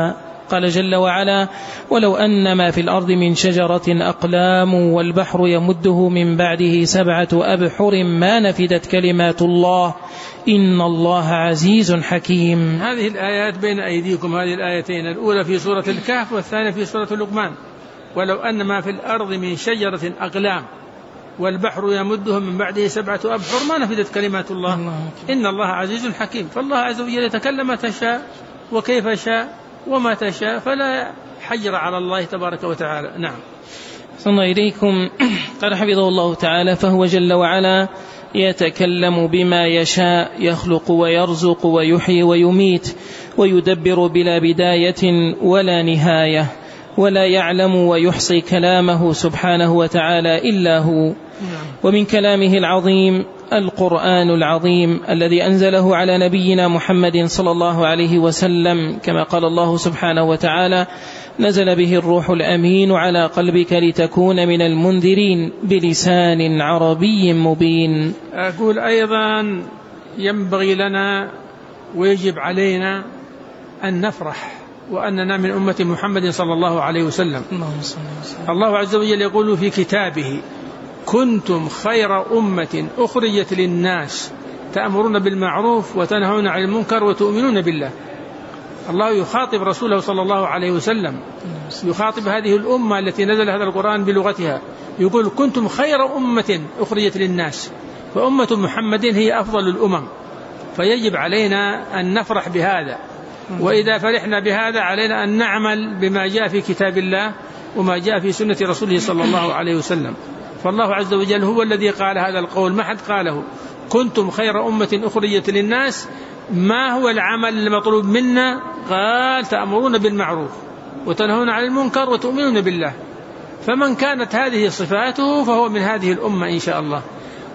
قال جل وعلا: ولو أن ما في الأرض من شجرة أقلام والبحر يمده من بعده 7 أبحر ما نفدت كلمات الله إن الله عزيز حكيم. هذه الآيات بين أيديكم، هذه الآيتين الأولى في سورة الكهف والثانية في سورة لقمان. ولو أن ما في الأرض من شجرة أقلام والبحر يمده من بعده 7 أبحر ما نفدت كلمات الله إن الله عزيز حكيم. فالله عز وجل يتكلم ما تشاء وكيف شاء وما تشاء، فلا حجر على الله تبارك وتعالى. نعم. صلى إليكم. قال حفظه الله تعالى: فهو جل وعلا يتكلم بما يشاء، يخلق ويرزق ويحيي ويميت ويدبر بلا بداية ولا نهاية، ولا يعلم ويحصي كلامه سبحانه وتعالى إلا هو. ومن كلامه العظيم القرآن العظيم الذي أنزله على نبينا محمد صلى الله عليه وسلم، كما قال الله سبحانه وتعالى: نزل به الروح الأمين على قلبك لتكون من المنذرين بلسان عربي مبين. أقول أيضا ينبغي لنا ويجب علينا أن نفرح وأننا من أمة محمد صلى الله عليه وسلم. الله عز وجل يقول في كتابه: كنتم خير أمة أخرجت للناس تأمرون بالمعروف وتنهون عن المنكر وتؤمنون بالله. الله يخاطب رسوله صلى الله عليه وسلم، يخاطب هذه الأمة التي نزل هذا القرآن بلغتها، يقول: كنتم خير أمة أخرجت للناس. فأمة محمد هي أفضل الأمم، فيجب علينا أن نفرح بهذا. وإذا فرحنا بهذا علينا أن نعمل بما جاء في كتاب الله وما جاء في سنة رسوله صلى الله عليه وسلم. فالله عز وجل هو الذي قال هذا القول، ما حد قاله. كنتم خير أمة أخرجت للناس. ما هو العمل المطلوب منا؟ قال: تأمرون بالمعروف وتنهون عن المنكر وتؤمنون بالله. فمن كانت هذه صفاته فهو من هذه الأمة إن شاء الله.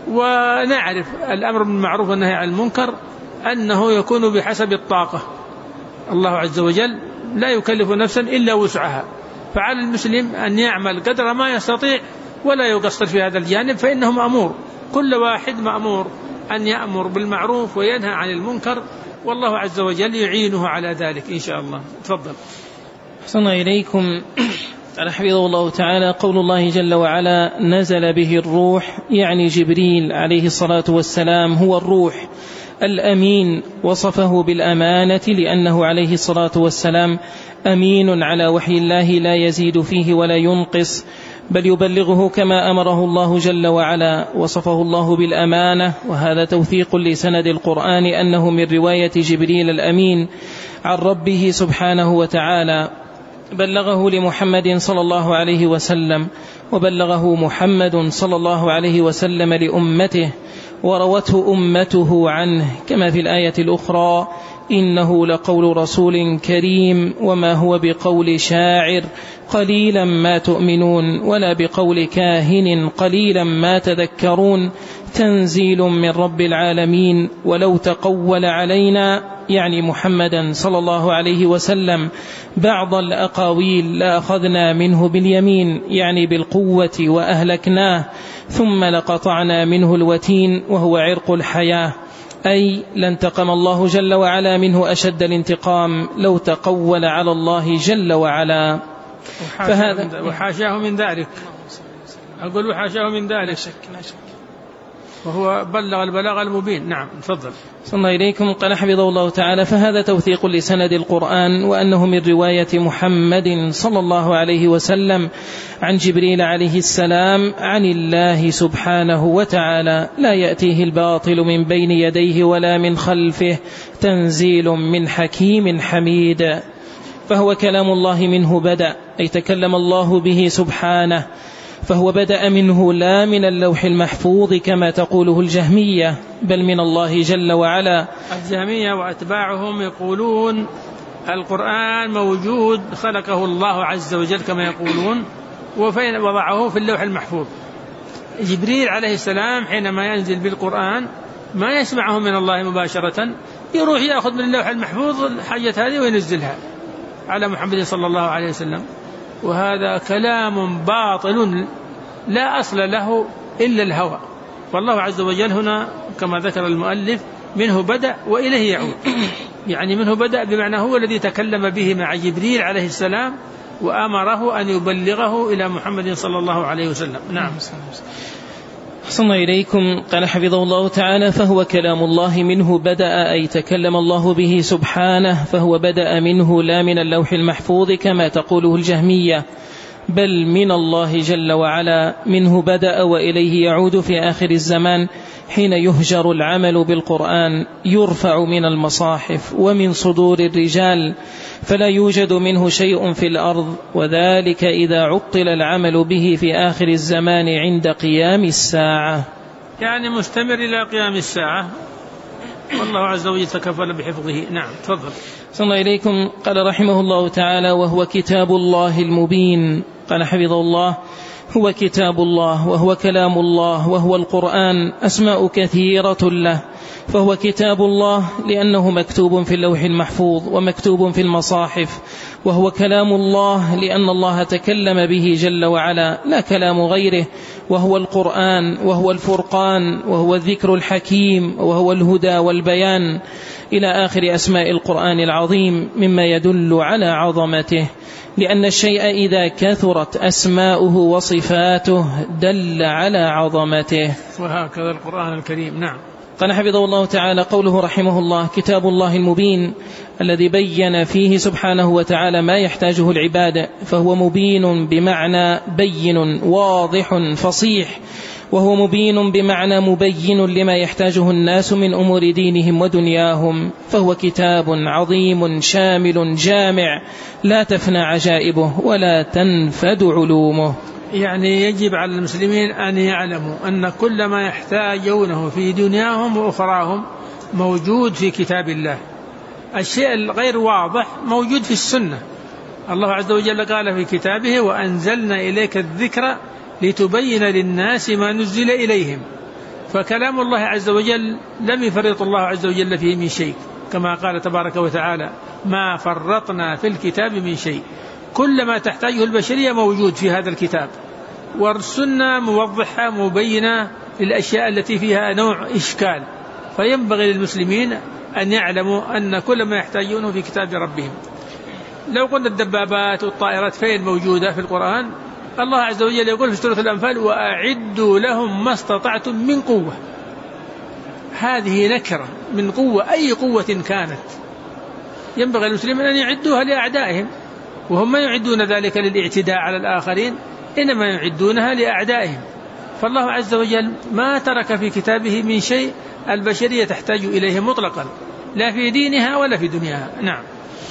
ونعرف الأمر بالمعروف والنهي عن المنكر أنه يكون بحسب الطاقة. الله عز وجل لا يكلف نفسا إلا وسعها، فعلى المسلم أن يعمل قدر ما يستطيع ولا يقصر في هذا الجانب، فإنه مأمور، كل واحد مأمور أن يأمر بالمعروف وينهى عن المنكر، والله عز وجل يعينه على ذلك إن شاء الله. تفضل. أحسن إليكم. قال حفظه الله تعالى: قول الله جل وعلا: نزل به الروح، يعني جبريل عليه الصلاة والسلام هو الروح الأمين. وصفه بالأمانة لأنه عليه الصلاة والسلام أمين على وحي الله لا يزيد فيه ولا ينقص، بل يبلغه كما أمره الله جل وعلا. وصفه الله بالأمانة، وهذا توثيق لسند القرآن أنه من رواية جبريل الأمين عن ربه سبحانه وتعالى، بلغه لمحمد صلى الله عليه وسلم، وبلغه محمد صلى الله عليه وسلم لأمته، وروته أمته عنه، كما في الآية الأخرى: إنه لقول رسول كريم وما هو بقول شاعر قليلا ما تؤمنون ولا بقول كاهن قليلا ما تذكرون تنزيل من رب العالمين. ولو تقول علينا، يعني محمدا صلى الله عليه وسلم، بعض الأقاويل لأخذنا منه باليمين، يعني بالقوة وأهلكناه، ثم لقطعنا منه الوتين وهو عرق الحياة، أي لانتقم الله جل وعلا منه أشد الانتقام لو تقول على الله جل وعلا. وحاشاه من ذلك، أقول وحاشاه من ذلك، لا شك. وهو بلغ البلاغ المبين. نعم. تفضل. صلى الله إليكم. قال حفظه الله تعالى: فهذا توثيق لسند القرآن وأنه من رواية محمد صلى الله عليه وسلم عن جبريل عليه السلام عن الله سبحانه وتعالى، لا يأتيه الباطل من بين يديه ولا من خلفه، تنزيل من حكيم حميد. فهو كلام الله منه بدأ، أي تكلم الله به سبحانه، فهو بدأ منه لا من اللوح المحفوظ كما تقوله الجهمية، بل من الله جل وعلا. الجهمية وأتباعهم يقولون القرآن موجود خلقه الله عز وجل كما يقولون، وفين وضعه في اللوح المحفوظ. جبريل عليه السلام حينما ينزل بالقرآن ما يسمعه من الله مباشرة، يروح يأخذ من اللوح المحفوظ الحاجة هذه وينزلها على محمد صلى الله عليه وسلم. وهذا كلام باطل لا أصل له إلا الهوى. والله عز وجل هنا كما ذكر المؤلف منه بدأ وإليه يعود. يعني منه بدأ بمعنى هو الذي تكلم به مع جبريل عليه السلام وأمره أن يبلغه إلى محمد صلى الله عليه وسلم. نعم. أحسن إليكم. قال حفظه الله تعالى: فهو كلام الله منه بدأ، أي تكلم الله به سبحانه، فهو بدأ منه لا من اللوح المحفوظ كما تقوله الجهمية، بل من الله جل وعلا منه بدأ وإليه يعود في آخر الزمان حين يهجر العمل بالقرآن، يرفع من المصاحف ومن صدور الرجال، فلا يوجد منه شيء في الأرض، وذلك إذا عطل العمل به في آخر الزمان عند قيام الساعة. يعني مستمر إلى قيام الساعة، والله عز وجل تكفل بحفظه. نعم تفضل. صلى الله إليكم. قال رحمه الله تعالى: وهو كتاب الله المبين. قال حفظه الله: هو كتاب الله وهو كلام الله وهو القرآن، أسماء كثيرة له، فهو كتاب الله لأنه مكتوب في اللوح المحفوظ ومكتوب في المصاحف، وهو كلام الله لأن الله تكلم به جل وعلا لا كلام غيره، وهو القرآن وهو الفرقان وهو الذكر الحكيم وهو الهدى والبيان، إلى آخر أسماء القرآن العظيم مما يدل على عظمته، لأن الشيء إذا كثرت أسماؤه وصفاته دل على عظمته. وهكذا القرآن الكريم. نعم. قال حفظه الله تعالى: قوله رحمه الله: كتاب الله المبين، الذي بين فيه سبحانه وتعالى ما يحتاجه العباد، فهو مبين بمعنى بين واضح فصيح، وهو مبين بمعنى مبين لما يحتاجه الناس من أمور دينهم ودنياهم، فهو كتاب عظيم شامل جامع لا تفنى عجائبه ولا تنفد علومه. يعني يجب على المسلمين أن يعلموا أن كل ما يحتاجونه في دنياهم وأخراهم موجود في كتاب الله. الشيء الغير واضح موجود في السنة. الله عز وجل قال في كتابه: وأنزلنا إليك الذكر لتبين للناس ما نزل إليهم. فكلام الله عز وجل لم يفرط الله عز وجل فيه من شيء، كما قال تبارك وتعالى: ما فرطنا في الكتاب من شيء. كل ما تحتاجه البشرية موجود في هذا الكتاب، والسنة موضحة مبينة للأشياء التي فيها نوع إشكال، فينبغي للمسلمين أن يعلموا أن كل ما يحتاجونه في كتاب ربهم. لو قلنا الدبابات والطائرات فين موجودة في القرآن؟ الله عز وجل يقول في سورة الأنفال: وأعدوا لهم ما استطعتم من قوة. هذه نكرة من قوة، أي قوة كانت. ينبغي المسلمين أن يعدوها لأعدائهم، وهم ما يعدون ذلك للاعتداء على الآخرين، إنما يعدونها لأعدائهم. فالله عز وجل ما ترك في كتابه من شيء البشرية تحتاج إليه مطلقا، لا في دينها ولا في دنياها. نعم.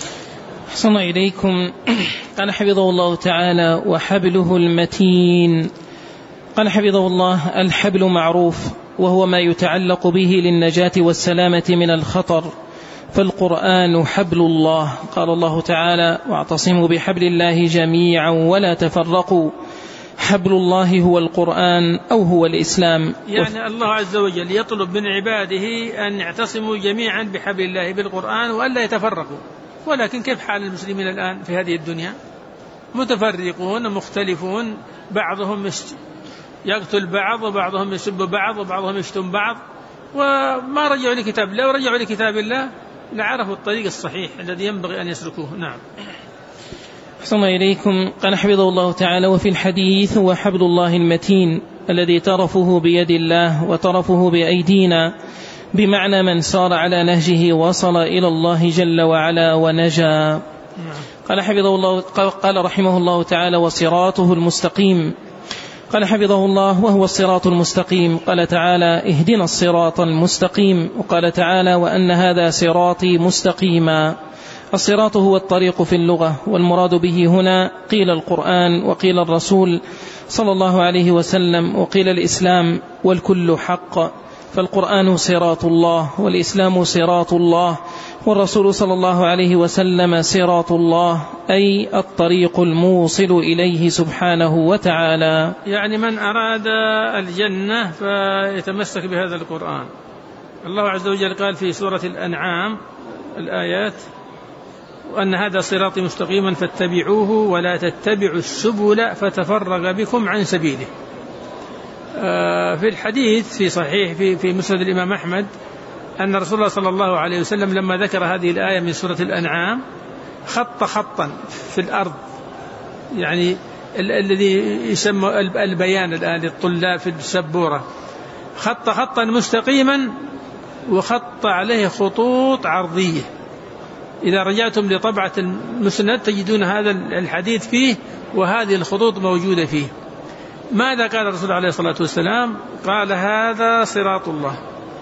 أحسن إليكم. قال حفظه الله تعالى: وحبله المتين. قال حفظه الله: الحبل معروف، وهو ما يتعلق به للنجاة والسلامة من الخطر، فالقرآن حبل الله. قال الله تعالى: واعتصموا بحبل الله جميعا ولا تفرقوا. حبل الله هو القرآن أو هو الإسلام. يعني الله عز وجل يطلب من عباده أن يعتصموا جميعا بحبل الله بالقرآن وألا يتفرقوا. ولكن كيف حال المسلمين الآن في هذه الدنيا؟ متفرقون مختلفون، بعضهم يقتل بعض، وبعضهم يسب بعض، وبعضهم يشتم بعض، وما رجعوا لكتاب الله. ورجعوا لكتاب الله لعرفوا الطريق الصحيح الذي ينبغي أن يسلكوه. نعم. أحسن إليكم. قال حفظه الله تعالى: وفي الحديث: وحبل الله المتين، الذي طرفه بيد الله وطرفه بأيدينا، بمعنى من سار على نهجه وصل إلى الله جل وعلا ونجا. قال حفظه الله. قال رحمه الله تعالى: وصراطه المستقيم. قال حفظه الله: وهو الصراط المستقيم. قال تعالى: اهدنا الصراط المستقيم. وقال تعالى: وأن هذا صراطي مستقيما. الصراط هو الطريق في اللغة، والمراد به هنا قيل القرآن، وقيل الرسول صلى الله عليه وسلم، وقيل الإسلام، والكل حق. فالقرآن صراط الله، والإسلام صراط الله، والرسول صلى الله عليه وسلم صراط الله، أي الطريق الموصل إليه سبحانه وتعالى. يعني من أراد الجنة فيتمسك بهذا القرآن. الله عز وجل قال في سورة الأنعام الآيات: وأن هذا صراطي مستقيما فاتبعوه ولا تتبعوا السبل فتفرق بكم عن سبيله. في الحديث في صحيح في مسند الإمام أحمد أن رسول الله صلى الله عليه وسلم لما ذكر هذه الآية من سورة الأنعام خط خطا في الأرض، يعني الذي يسمى البيان الآن للطلاب في السبورة، خط خطا مستقيما وخط عليه خطوط عرضية. إذا رجعتم لطبعة المسند تجدون هذا الحديث فيه وهذه الخطوط موجودة فيه. ماذا قال الرسول عليه الصلاة والسلام؟ قال هذا صراط الله،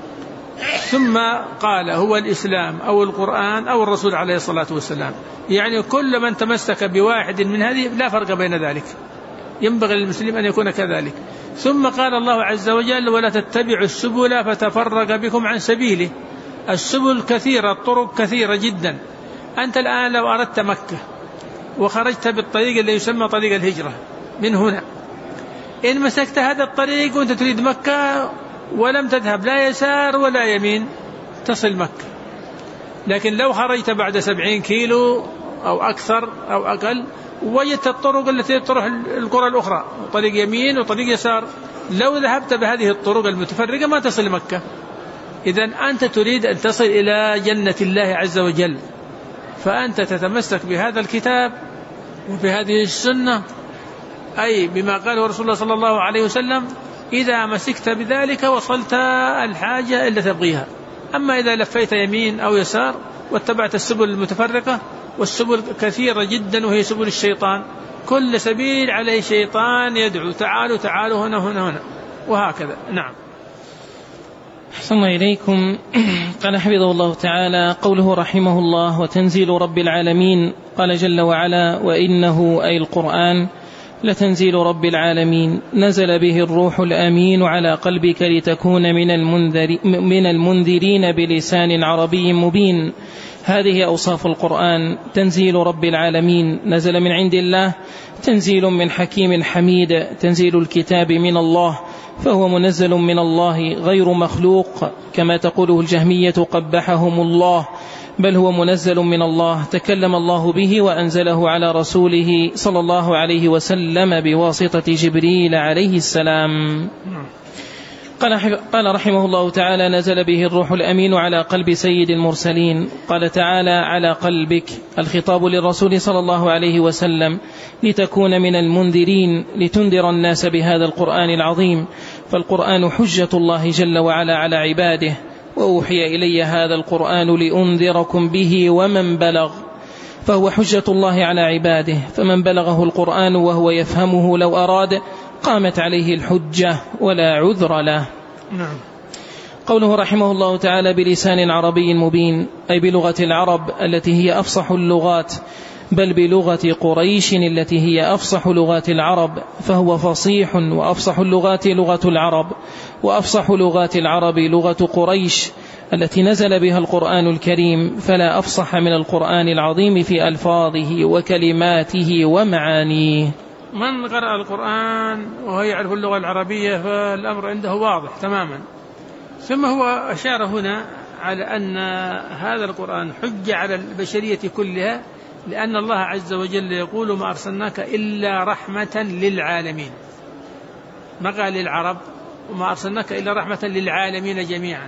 ثم قال هو الإسلام أو القرآن أو الرسول عليه الصلاة والسلام، يعني كل من تمسك بواحد من هذه لا فرق بين ذلك، ينبغي للمسلم أن يكون كذلك. ثم قال الله عز وجل ولا تتبعوا السبل فتفرق بكم عن سبيله. السبل كثيرة، الطرق كثيرة جدا. أنت الآن لو أردت مكة وخرجت بالطريق اللي يسمى طريق الهجرة من هنا، إن مسكت هذا الطريق وأنت تريد مكة ولم تذهب لا يسار ولا يمين تصل مكة. لكن لو خرجت بعد 70 كيلو أو أكثر أو أقل وجدت الطرق التي تروح القرى الأخرى، طريق يمين وطريق يسار، لو ذهبت بهذه الطرق المتفرقة ما تصل مكة. إذن أنت تريد أن تصل إلى جنة الله عز وجل، فأنت تتمسك بهذا الكتاب وبهذه السنة، أي بما قاله رسول الله صلى الله عليه وسلم. إذا مسكت بذلك وصلت الحاجة اللي تبغيها. أما إذا لفيت يمين أو يسار واتبعت السبل المتفرقة، والسبل كثيرة جدا وهي سبل الشيطان، كل سبيل عليه شيطان يدعو تعالوا تعالوا هنا هنا هنا وهكذا. نعم. أحسن الله إليكم. قال حفظه الله تعالى قوله رحمه الله وتنزيل رب العالمين. قال جل وعلا وإنه أي القرآن لتنزيل رب العالمين نزل به الروح الأمين على قلبك لتكون من المنذرين بلسان عربي مبين. هذه أوصاف القرآن. تنزيل رب العالمين نزل من عند الله، تنزيل من حكيم حميد، تنزيل الكتاب من الله، فهو منزل من الله غير مخلوق كما تقوله الجهمية قبحهم الله، بل هو منزل من الله تكلم الله به وأنزله على رسوله صلى الله عليه وسلم بواسطة جبريل عليه السلام. قال رحمه الله تعالى نزل به الروح الأمين على قلب سيد المرسلين. قال تعالى على قلبك، الخطاب للرسول صلى الله عليه وسلم لتكون من المنذرين، لتنذر الناس بهذا القرآن العظيم، فالقرآن حجة الله جل وعلا على عباده. وأوحي إلي هذا القرآن لأنذركم به ومن بلغ، فهو حجة الله على عباده، فمن بلغه القرآن وهو يفهمه لو أراد قامت عليه الحجة ولا عذر له. نعم. قوله رحمه الله تعالى بلسان عربي مبين، أي بلغة العرب التي هي أفصح اللغات، بل بلغة قريش التي هي أفصح لغات العرب، فهو فصيح، وأفصح اللغات لغة العرب، وأفصح لغات العرب لغة قريش التي نزل بها القرآن الكريم، فلا أفصح من القرآن العظيم في ألفاظه وكلماته ومعانيه. من قرأ القرآن وهو يعرف اللغة العربية فالأمر عنده واضح تماما. ثم هو أشار هنا على أن هذا القرآن حجة على البشرية كلها، لأن الله عز وجل يقول ما أرسلناك إلا رحمة للعالمين، ما قال للعرب، وما أرسلناك إلا رحمة للعالمين جميعا.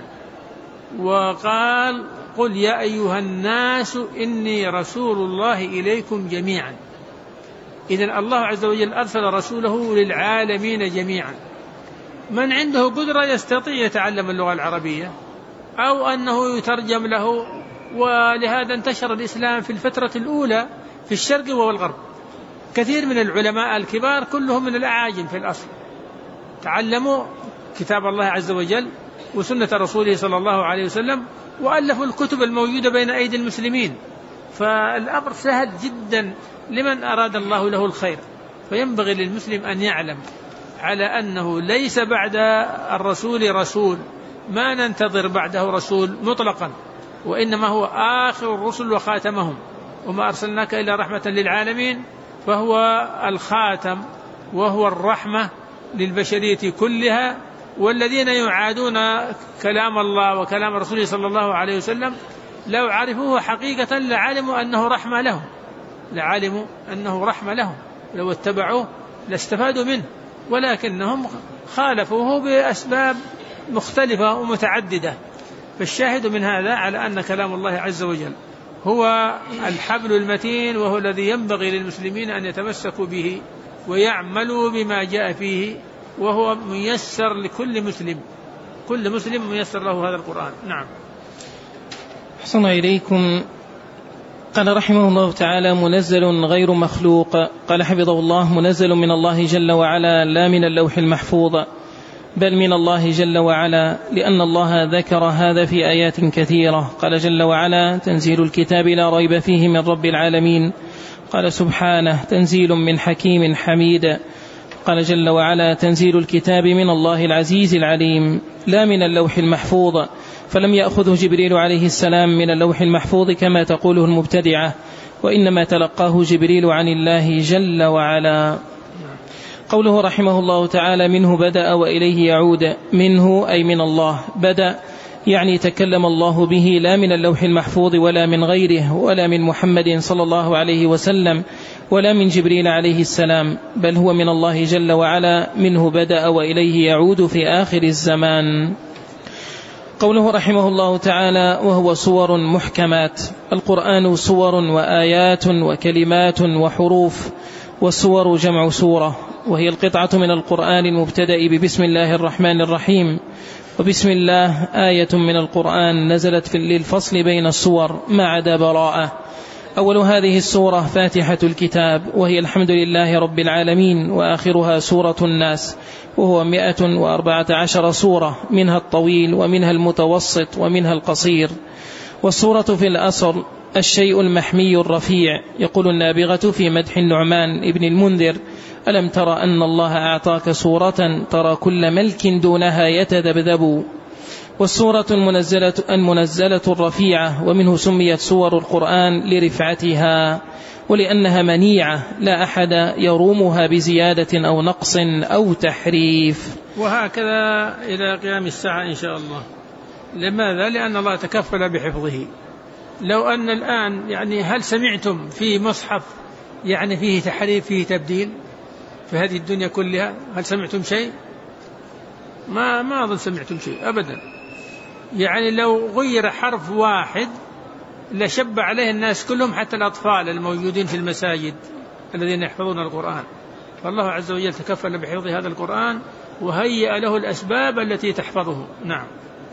وقال قل يا أيها الناس إني رسول الله إليكم جميعا. إذن الله عز وجل أرسل رسوله للعالمين جميعا. من عنده قدرة يستطيع يتعلم اللغة العربية أو أنه يترجم له، ولهذا انتشر الإسلام في الفترة الأولى في الشرق والغرب. كثير من العلماء الكبار كلهم من الأعاجم في الأصل، تعلموا كتاب الله عز وجل وسنة رسوله صلى الله عليه وسلم، وألفوا الكتب الموجودة بين أيدي المسلمين. فالأمر سهل جدا لمن أراد الله له الخير. فينبغي للمسلم أن يعلم على أنه ليس بعد الرسول رسول، ما ننتظر بعده رسول مطلقا، وإنما هو آخر الرسل وخاتمهم. وما أرسلناك إلا رحمة للعالمين، فهو الخاتم وهو الرحمة للبشرية كلها. والذين يعادون كلام الله وكلام رسوله صلى الله عليه وسلم لو عرفوه حقيقة لعلموا أنه رحمة لهم، لعلموا أنه رحمة لهم، لو اتبعوه لاستفادوا منه، ولكنهم خالفوه بأسباب مختلفة ومتعددة. فالشاهد من هذا على أن كلام الله عز وجل هو الحبل المتين، وهو الذي ينبغي للمسلمين أن يتمسكوا به ويعملوا بما جاء فيه، وهو ميسر لكل مسلم، كل مسلم ميسر له هذا القرآن. نعم. أحسن إليكم. قال رحمه الله تعالى: منزل غير مخلوق. قال حفظه الله: منزل من الله جل وعلا، لا من اللوح المحفوظ، بل من الله جل وعلا، لأن الله ذكر هذا في آيات كثيرة. قال جل وعلا: تنزيل الكتاب لا ريب فيه من رب العالمين. قال سبحانه: تنزيل من حكيم حميد. قال جل وعلا: تنزيل الكتاب من الله العزيز العليم، لا من اللوح المحفوظ، فلم يأخذه جبريل عليه السلام من اللوح المحفوظ كما تقوله المبتدعة، وإنما تلقاه جبريل عن الله جل وعلا. قوله رحمه الله تعالى: منه بدأ وإليه يعود. منه أي من الله، بدأ يعني تكلم الله به، لا من اللوح المحفوظ ولا من غيره، ولا من محمد صلى الله عليه وسلم، ولا من جبريل عليه السلام، بل هو من الله جل وعلا. منه بدأ وإليه يعود في آخر الزمان. قوله رحمه الله تعالى: وهو صور محكمات. القرآن صور وآيات وكلمات وحروف، والصور جمع سورة، وهي القطعة من القرآن المبتدأ ببسم الله الرحمن الرحيم. وبسم الله آية من القرآن نزلت للفصل بين الصور ما عدا براءة. أول هذه السورة فاتحة الكتاب، وهي الحمد لله رب العالمين، وآخرها سورة الناس، وهو 114 سورة، منها الطويل ومنها المتوسط ومنها القصير. والسورة في الأصل الشيء المحمي الرفيع. يقول النابغة في مدح النعمان ابن المنذر: ألم تر أن الله أعطاك سورة ترى كل ملك دونها يتذبذب. والسورة المنزلة الرفيعة، ومنه سميت سور القرآن لرفعتها، ولأنها منيعة لا أحد يرومها بزيادة أو نقص أو تحريف. وهكذا إلى قيام الساعة إن شاء الله. لماذا؟ لأن الله تكفل بحفظه. لو أن الآن هل سمعتم في مصحف فيه تحريف فيه تبديل في هذه الدنيا كلها؟ هل سمعتم شيء؟ ما أظن سمعتم شيء أبدا. لو غير حرف واحد لشب عليه الناس كلهم، حتى الأطفال الموجودين في المساجد الذين يحفظون القرآن. فالله عز وجل تكفل بحفظ هذا القرآن وهيأ له الأسباب التي تحفظه. نعم.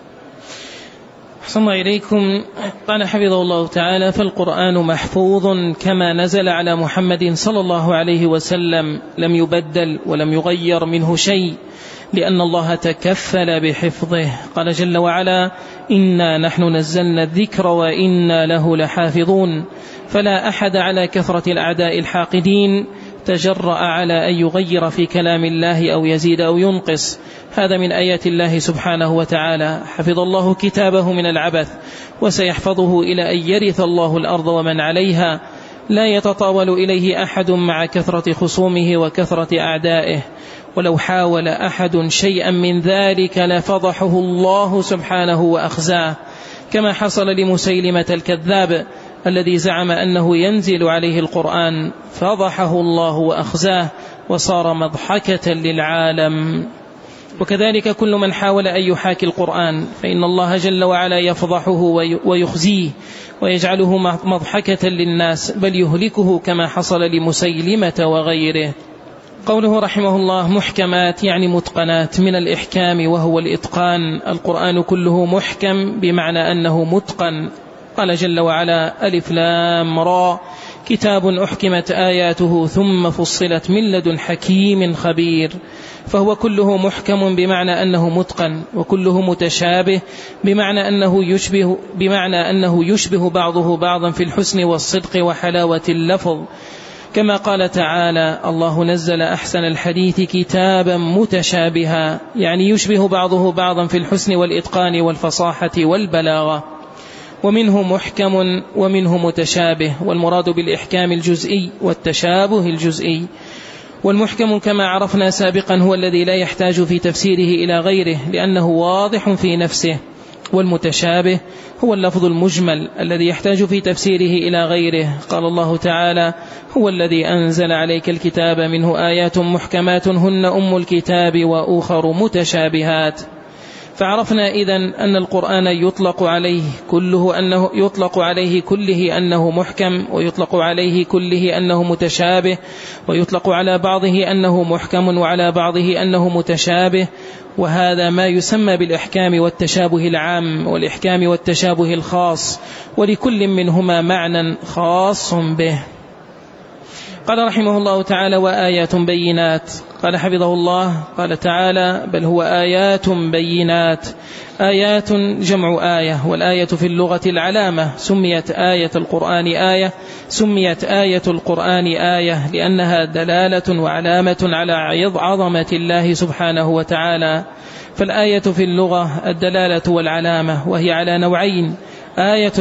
أحسن إليكم. قال حفظه الله تعالى: فالقرآن محفوظ كما نزل على محمد صلى الله عليه وسلم، لم يبدل ولم يغير منه شيء، لأن الله تكفل بحفظه. قال جل وعلا: إنا نحن نزلنا الذكر وإنا له لحافظون. فلا أحد على كثرة الأعداء الحاقدين تجرأ على أن يغير في كلام الله أو يزيد أو ينقص. هذا من آيات الله سبحانه وتعالى. حفظ الله كتابه من العبث، وسيحفظه إلى أن يرث الله الأرض ومن عليها. لا يتطاول إليه أحد مع كثرة خصومه وكثرة أعدائه، ولو حاول أحد شيئا من ذلك لفضحه الله سبحانه وأخزاه، كما حصل لمسيلمة الكذاب الذي زعم أنه ينزل عليه القرآن، فضحه الله وأخزاه وصار مضحكة للعالم. وكذلك كل من حاول أن يحاكي القرآن فإن الله جل وعلا يفضحه ويخزيه ويجعله مضحكة للناس، بل يهلكه كما حصل لمسيلمة وغيره. قوله رحمه الله: محكمات يعني متقنات، من الإحكام وهو الإتقان. القرآن كله محكم بمعنى أنه متقن. قال جل وعلا: ألف لام را، كتاب أحكمت آياته ثم فصلت من لدن حكيم خبير. فهو كله محكم بمعنى أنه متقن، وكله متشابه بمعنى أنه يشبه بعضه بعضا في الحسن والصدق وحلاوة اللفظ. كما قال تعالى: الله نزل أحسن الحديث كتابا متشابها، يعني يشبه بعضه بعضا في الحسن والإتقان والفصاحة والبلاغة. ومنه محكم ومنه متشابه، والمراد بالإحكام الجزئي والتشابه الجزئي. والمحكم كما عرفنا سابقا هو الذي لا يحتاج في تفسيره إلى غيره لأنه واضح في نفسه، والمتشابه هو اللفظ المجمل الذي يحتاج في تفسيره إلى غيره. قال الله تعالى: هو الذي أنزل عليك الكتاب منه آيات محكمات هن أم الكتاب وأخر متشابهات. فعرفنا إذن أن القرآن يطلق عليه كله أنه محكم، ويطلق عليه كله أنه متشابه، ويطلق على بعضه أنه محكم وعلى بعضه أنه متشابه، وهذا ما يسمى بالإحكام والتشابه العام والإحكام والتشابه الخاص، ولكل منهما معنى خاص به. قال رحمه الله تعالى: وآيات بينات. قال حفظه الله، قال تعالى: بل هو آيات بينات. آيات جمع آية، والآية في اللغة العلامة، سميت آية القرآن آية، سميت آية القرآن آية لأنها دلالة وعلامة على عظمة الله سبحانه وتعالى. فالآية في اللغة الدلالة والعلامة، وهي على نوعين: آية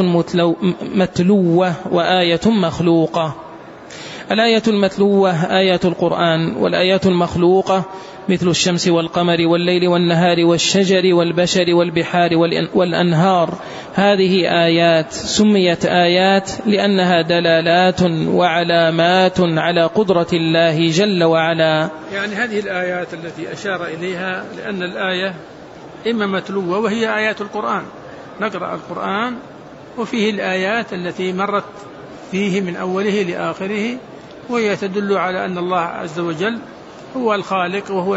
متلوة وآية مخلوقة. الآية المتلوة آيات القرآن، والآيات المخلوقة مثل الشمس والقمر والليل والنهار والشجر والبشر والبحار والأنهار، هذه آيات سميت آيات لأنها دلالات وعلامات على قدرة الله جل وعلا. يعني هذه الآيات التي أشار إليها، لأن الآية إما متلوة وهي آيات القرآن، نقرأ القرآن وفيه الآيات التي مرت فيه من أوله لآخره، وهي تدل على أن الله عز وجل هو الخالق وهو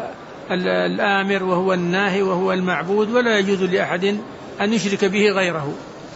الآمر وهو الناهي وهو المعبود، ولا يجوز لأحد أن يشرك به غيره.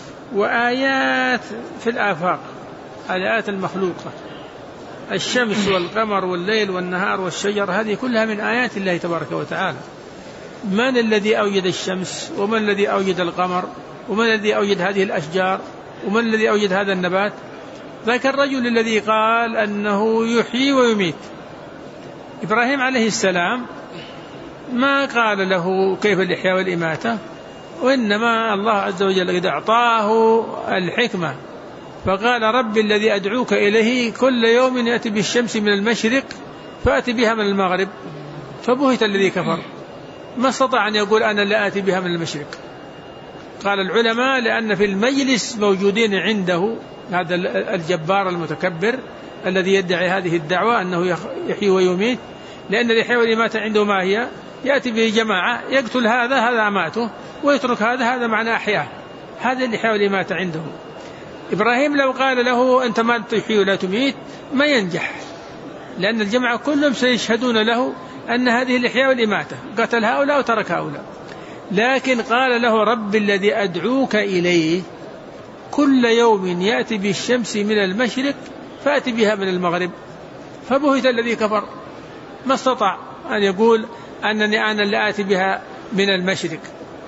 وآيات في الآفاق، آيات المخلوقة، الشمس والقمر والليل والنهار والشجر، هذه كلها من آيات الله تبارك وتعالى. من الذي أوجد الشمس؟ ومن الذي أوجد القمر؟ ومن الذي أوجد هذه الأشجار؟ ومن الذي أوجد هذا النبات؟ ذاك الرجل الذي قال أنه يحيي ويميت، إبراهيم عليه السلام ما قال له كيف الإحياء والإماتة، وإنما الله عز وجل قد أعطاه الحكمة، فقال: رب الذي أدعوك إليه كل يوم يأتي بالشمس من المشرق فأتي بها من المغرب. فبهت الذي كفر، ما استطاع أن يقول أنا لا آتي بها من المشرق. قال العلماء: لأن في المجلس موجودين عنده هذا الجبار المتكبر الذي يدعي هذه الدعوة أنه يحيي ويميت، لأن الإحياء والإماتة عنده ما هي؟ يأتي بجماعة يقتل هذا أماته، ويترك هذا معنى أحياه. هذا الإحياء والإماتة عنده. إبراهيم لو قال له أنت ما تحيي ولا تميت ما ينجح، لأن الجماعة كلهم سيشهدون له أن هذه الإحياء والإماتة، قتل هؤلاء وترك هؤلاء. لكن قال له: رب الذي أدعوك إليه كل يوم يأتي بالشمس من المشرق فأتي بها من المغرب. فبهت الذي كفر، ما استطاع أن يقول أنني أنا اللي آتي بها من المشرق.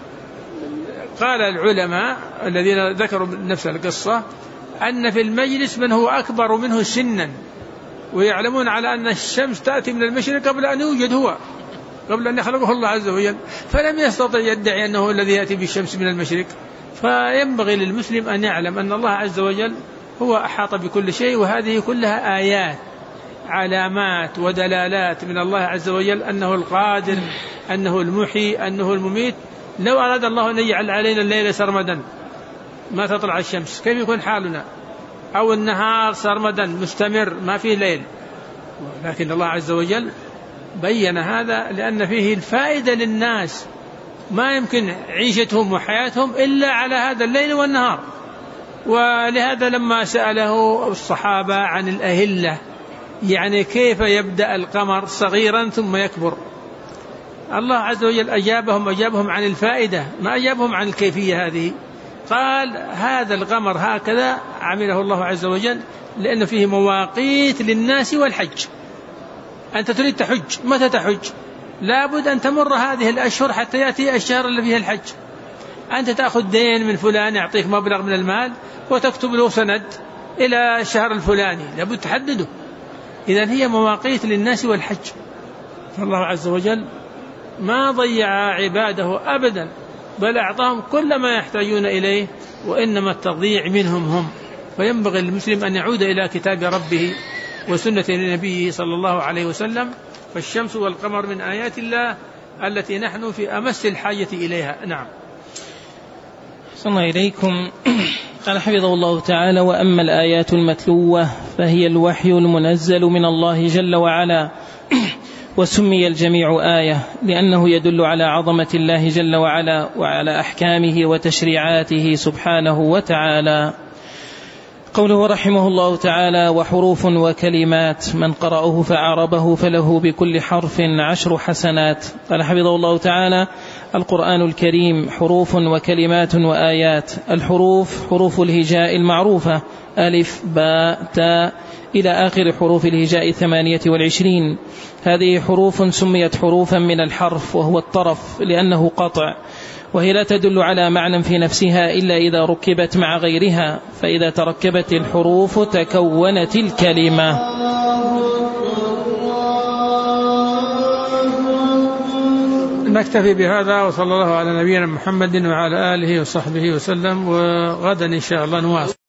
قال العلماء الذين ذكروا نفس القصة أن في المجلس من هو أكبر منه سنا، ويعلمون على أن الشمس تأتي من المشرق قبل أن يوجد هو، قبل أن يخلقه الله عز وجل، فلم يستطع يدعي أنه الذي يأتي بالشمس من المشرق. فينبغي للمسلم أن يعلم أن الله عز وجل هو أحاط بكل شيء، وهذه كلها آيات، علامات ودلالات من الله عز وجل أنه القادر، أنه المحيي، أنه المميت. لو أراد الله أن يجعل علينا الليل سرمدا ما تطلع الشمس، كيف يكون حالنا؟ أو النهار سرمدا مستمر ما فيه ليل. لكن الله عز وجل بين هذا لأن فيه الفائدة للناس، ما يمكن عيشتهم وحياتهم إلا على هذا الليل والنهار. ولهذا لما سأله الصحابة عن الأهلة، يعني كيف يبدأ القمر صغيرا ثم يكبر، الله عز وجل أجابهم عن الفائدة، ما أجابهم عن الكيفية هذه. قال: هذا القمر هكذا عمله الله عز وجل لأن فيه مواقيت للناس والحج. أنت تريد تحج، متى تحج؟ لابد أن تمر هذه الأشهر حتى يأتي الشهر اللي فيه الحج. أنت تأخذ دين من فلان يعطيك مبلغ من المال وتكتب له سند إلى الشهر الفلاني، لابد تحدده. إذن هي مواقيت للناس والحج. فالله عز وجل ما ضيع عباده أبدا، بل أعطاهم كل ما يحتاجون إليه، وإنما التضييع منهم هم. فينبغي للمسلم أن يعود إلى كتاب ربه وسنة نبيه صلى الله عليه وسلم. فالشمس والقمر من آيات الله التي نحن في أمس الحاجة إليها. نعم. صلى الله إليكم. قال حفظه الله تعالى: وأما الآيات المتلوة فهي الوحي المنزل من الله جل وعلا، وسمي الجميع آية لأنه يدل على عظمة الله جل وعلا وعلى أحكامه وتشريعاته سبحانه وتعالى. قوله رحمه الله تعالى: وحروف وكلمات، من قرأه فأعربه فله بكل حرف 10 حسنات. قال حفظه الله تعالى: القرآن الكريم حروف وكلمات وآيات. الحروف حروف الهجاء المعروفة ألف باء تاء إلى آخر حروف الهجاء 28. هذه حروف سميت حروفا من الحرف وهو الطرف لأنه قطع، وهي لا تدل على معنى في نفسها إلا إذا ركبت مع غيرها، فإذا تركبت الحروف تكونت الكلمة. نكتفي بهذا، وصلى الله على نبينا محمد وعلى آله وصحبه وسلم، وغدا إن شاء الله نواصل.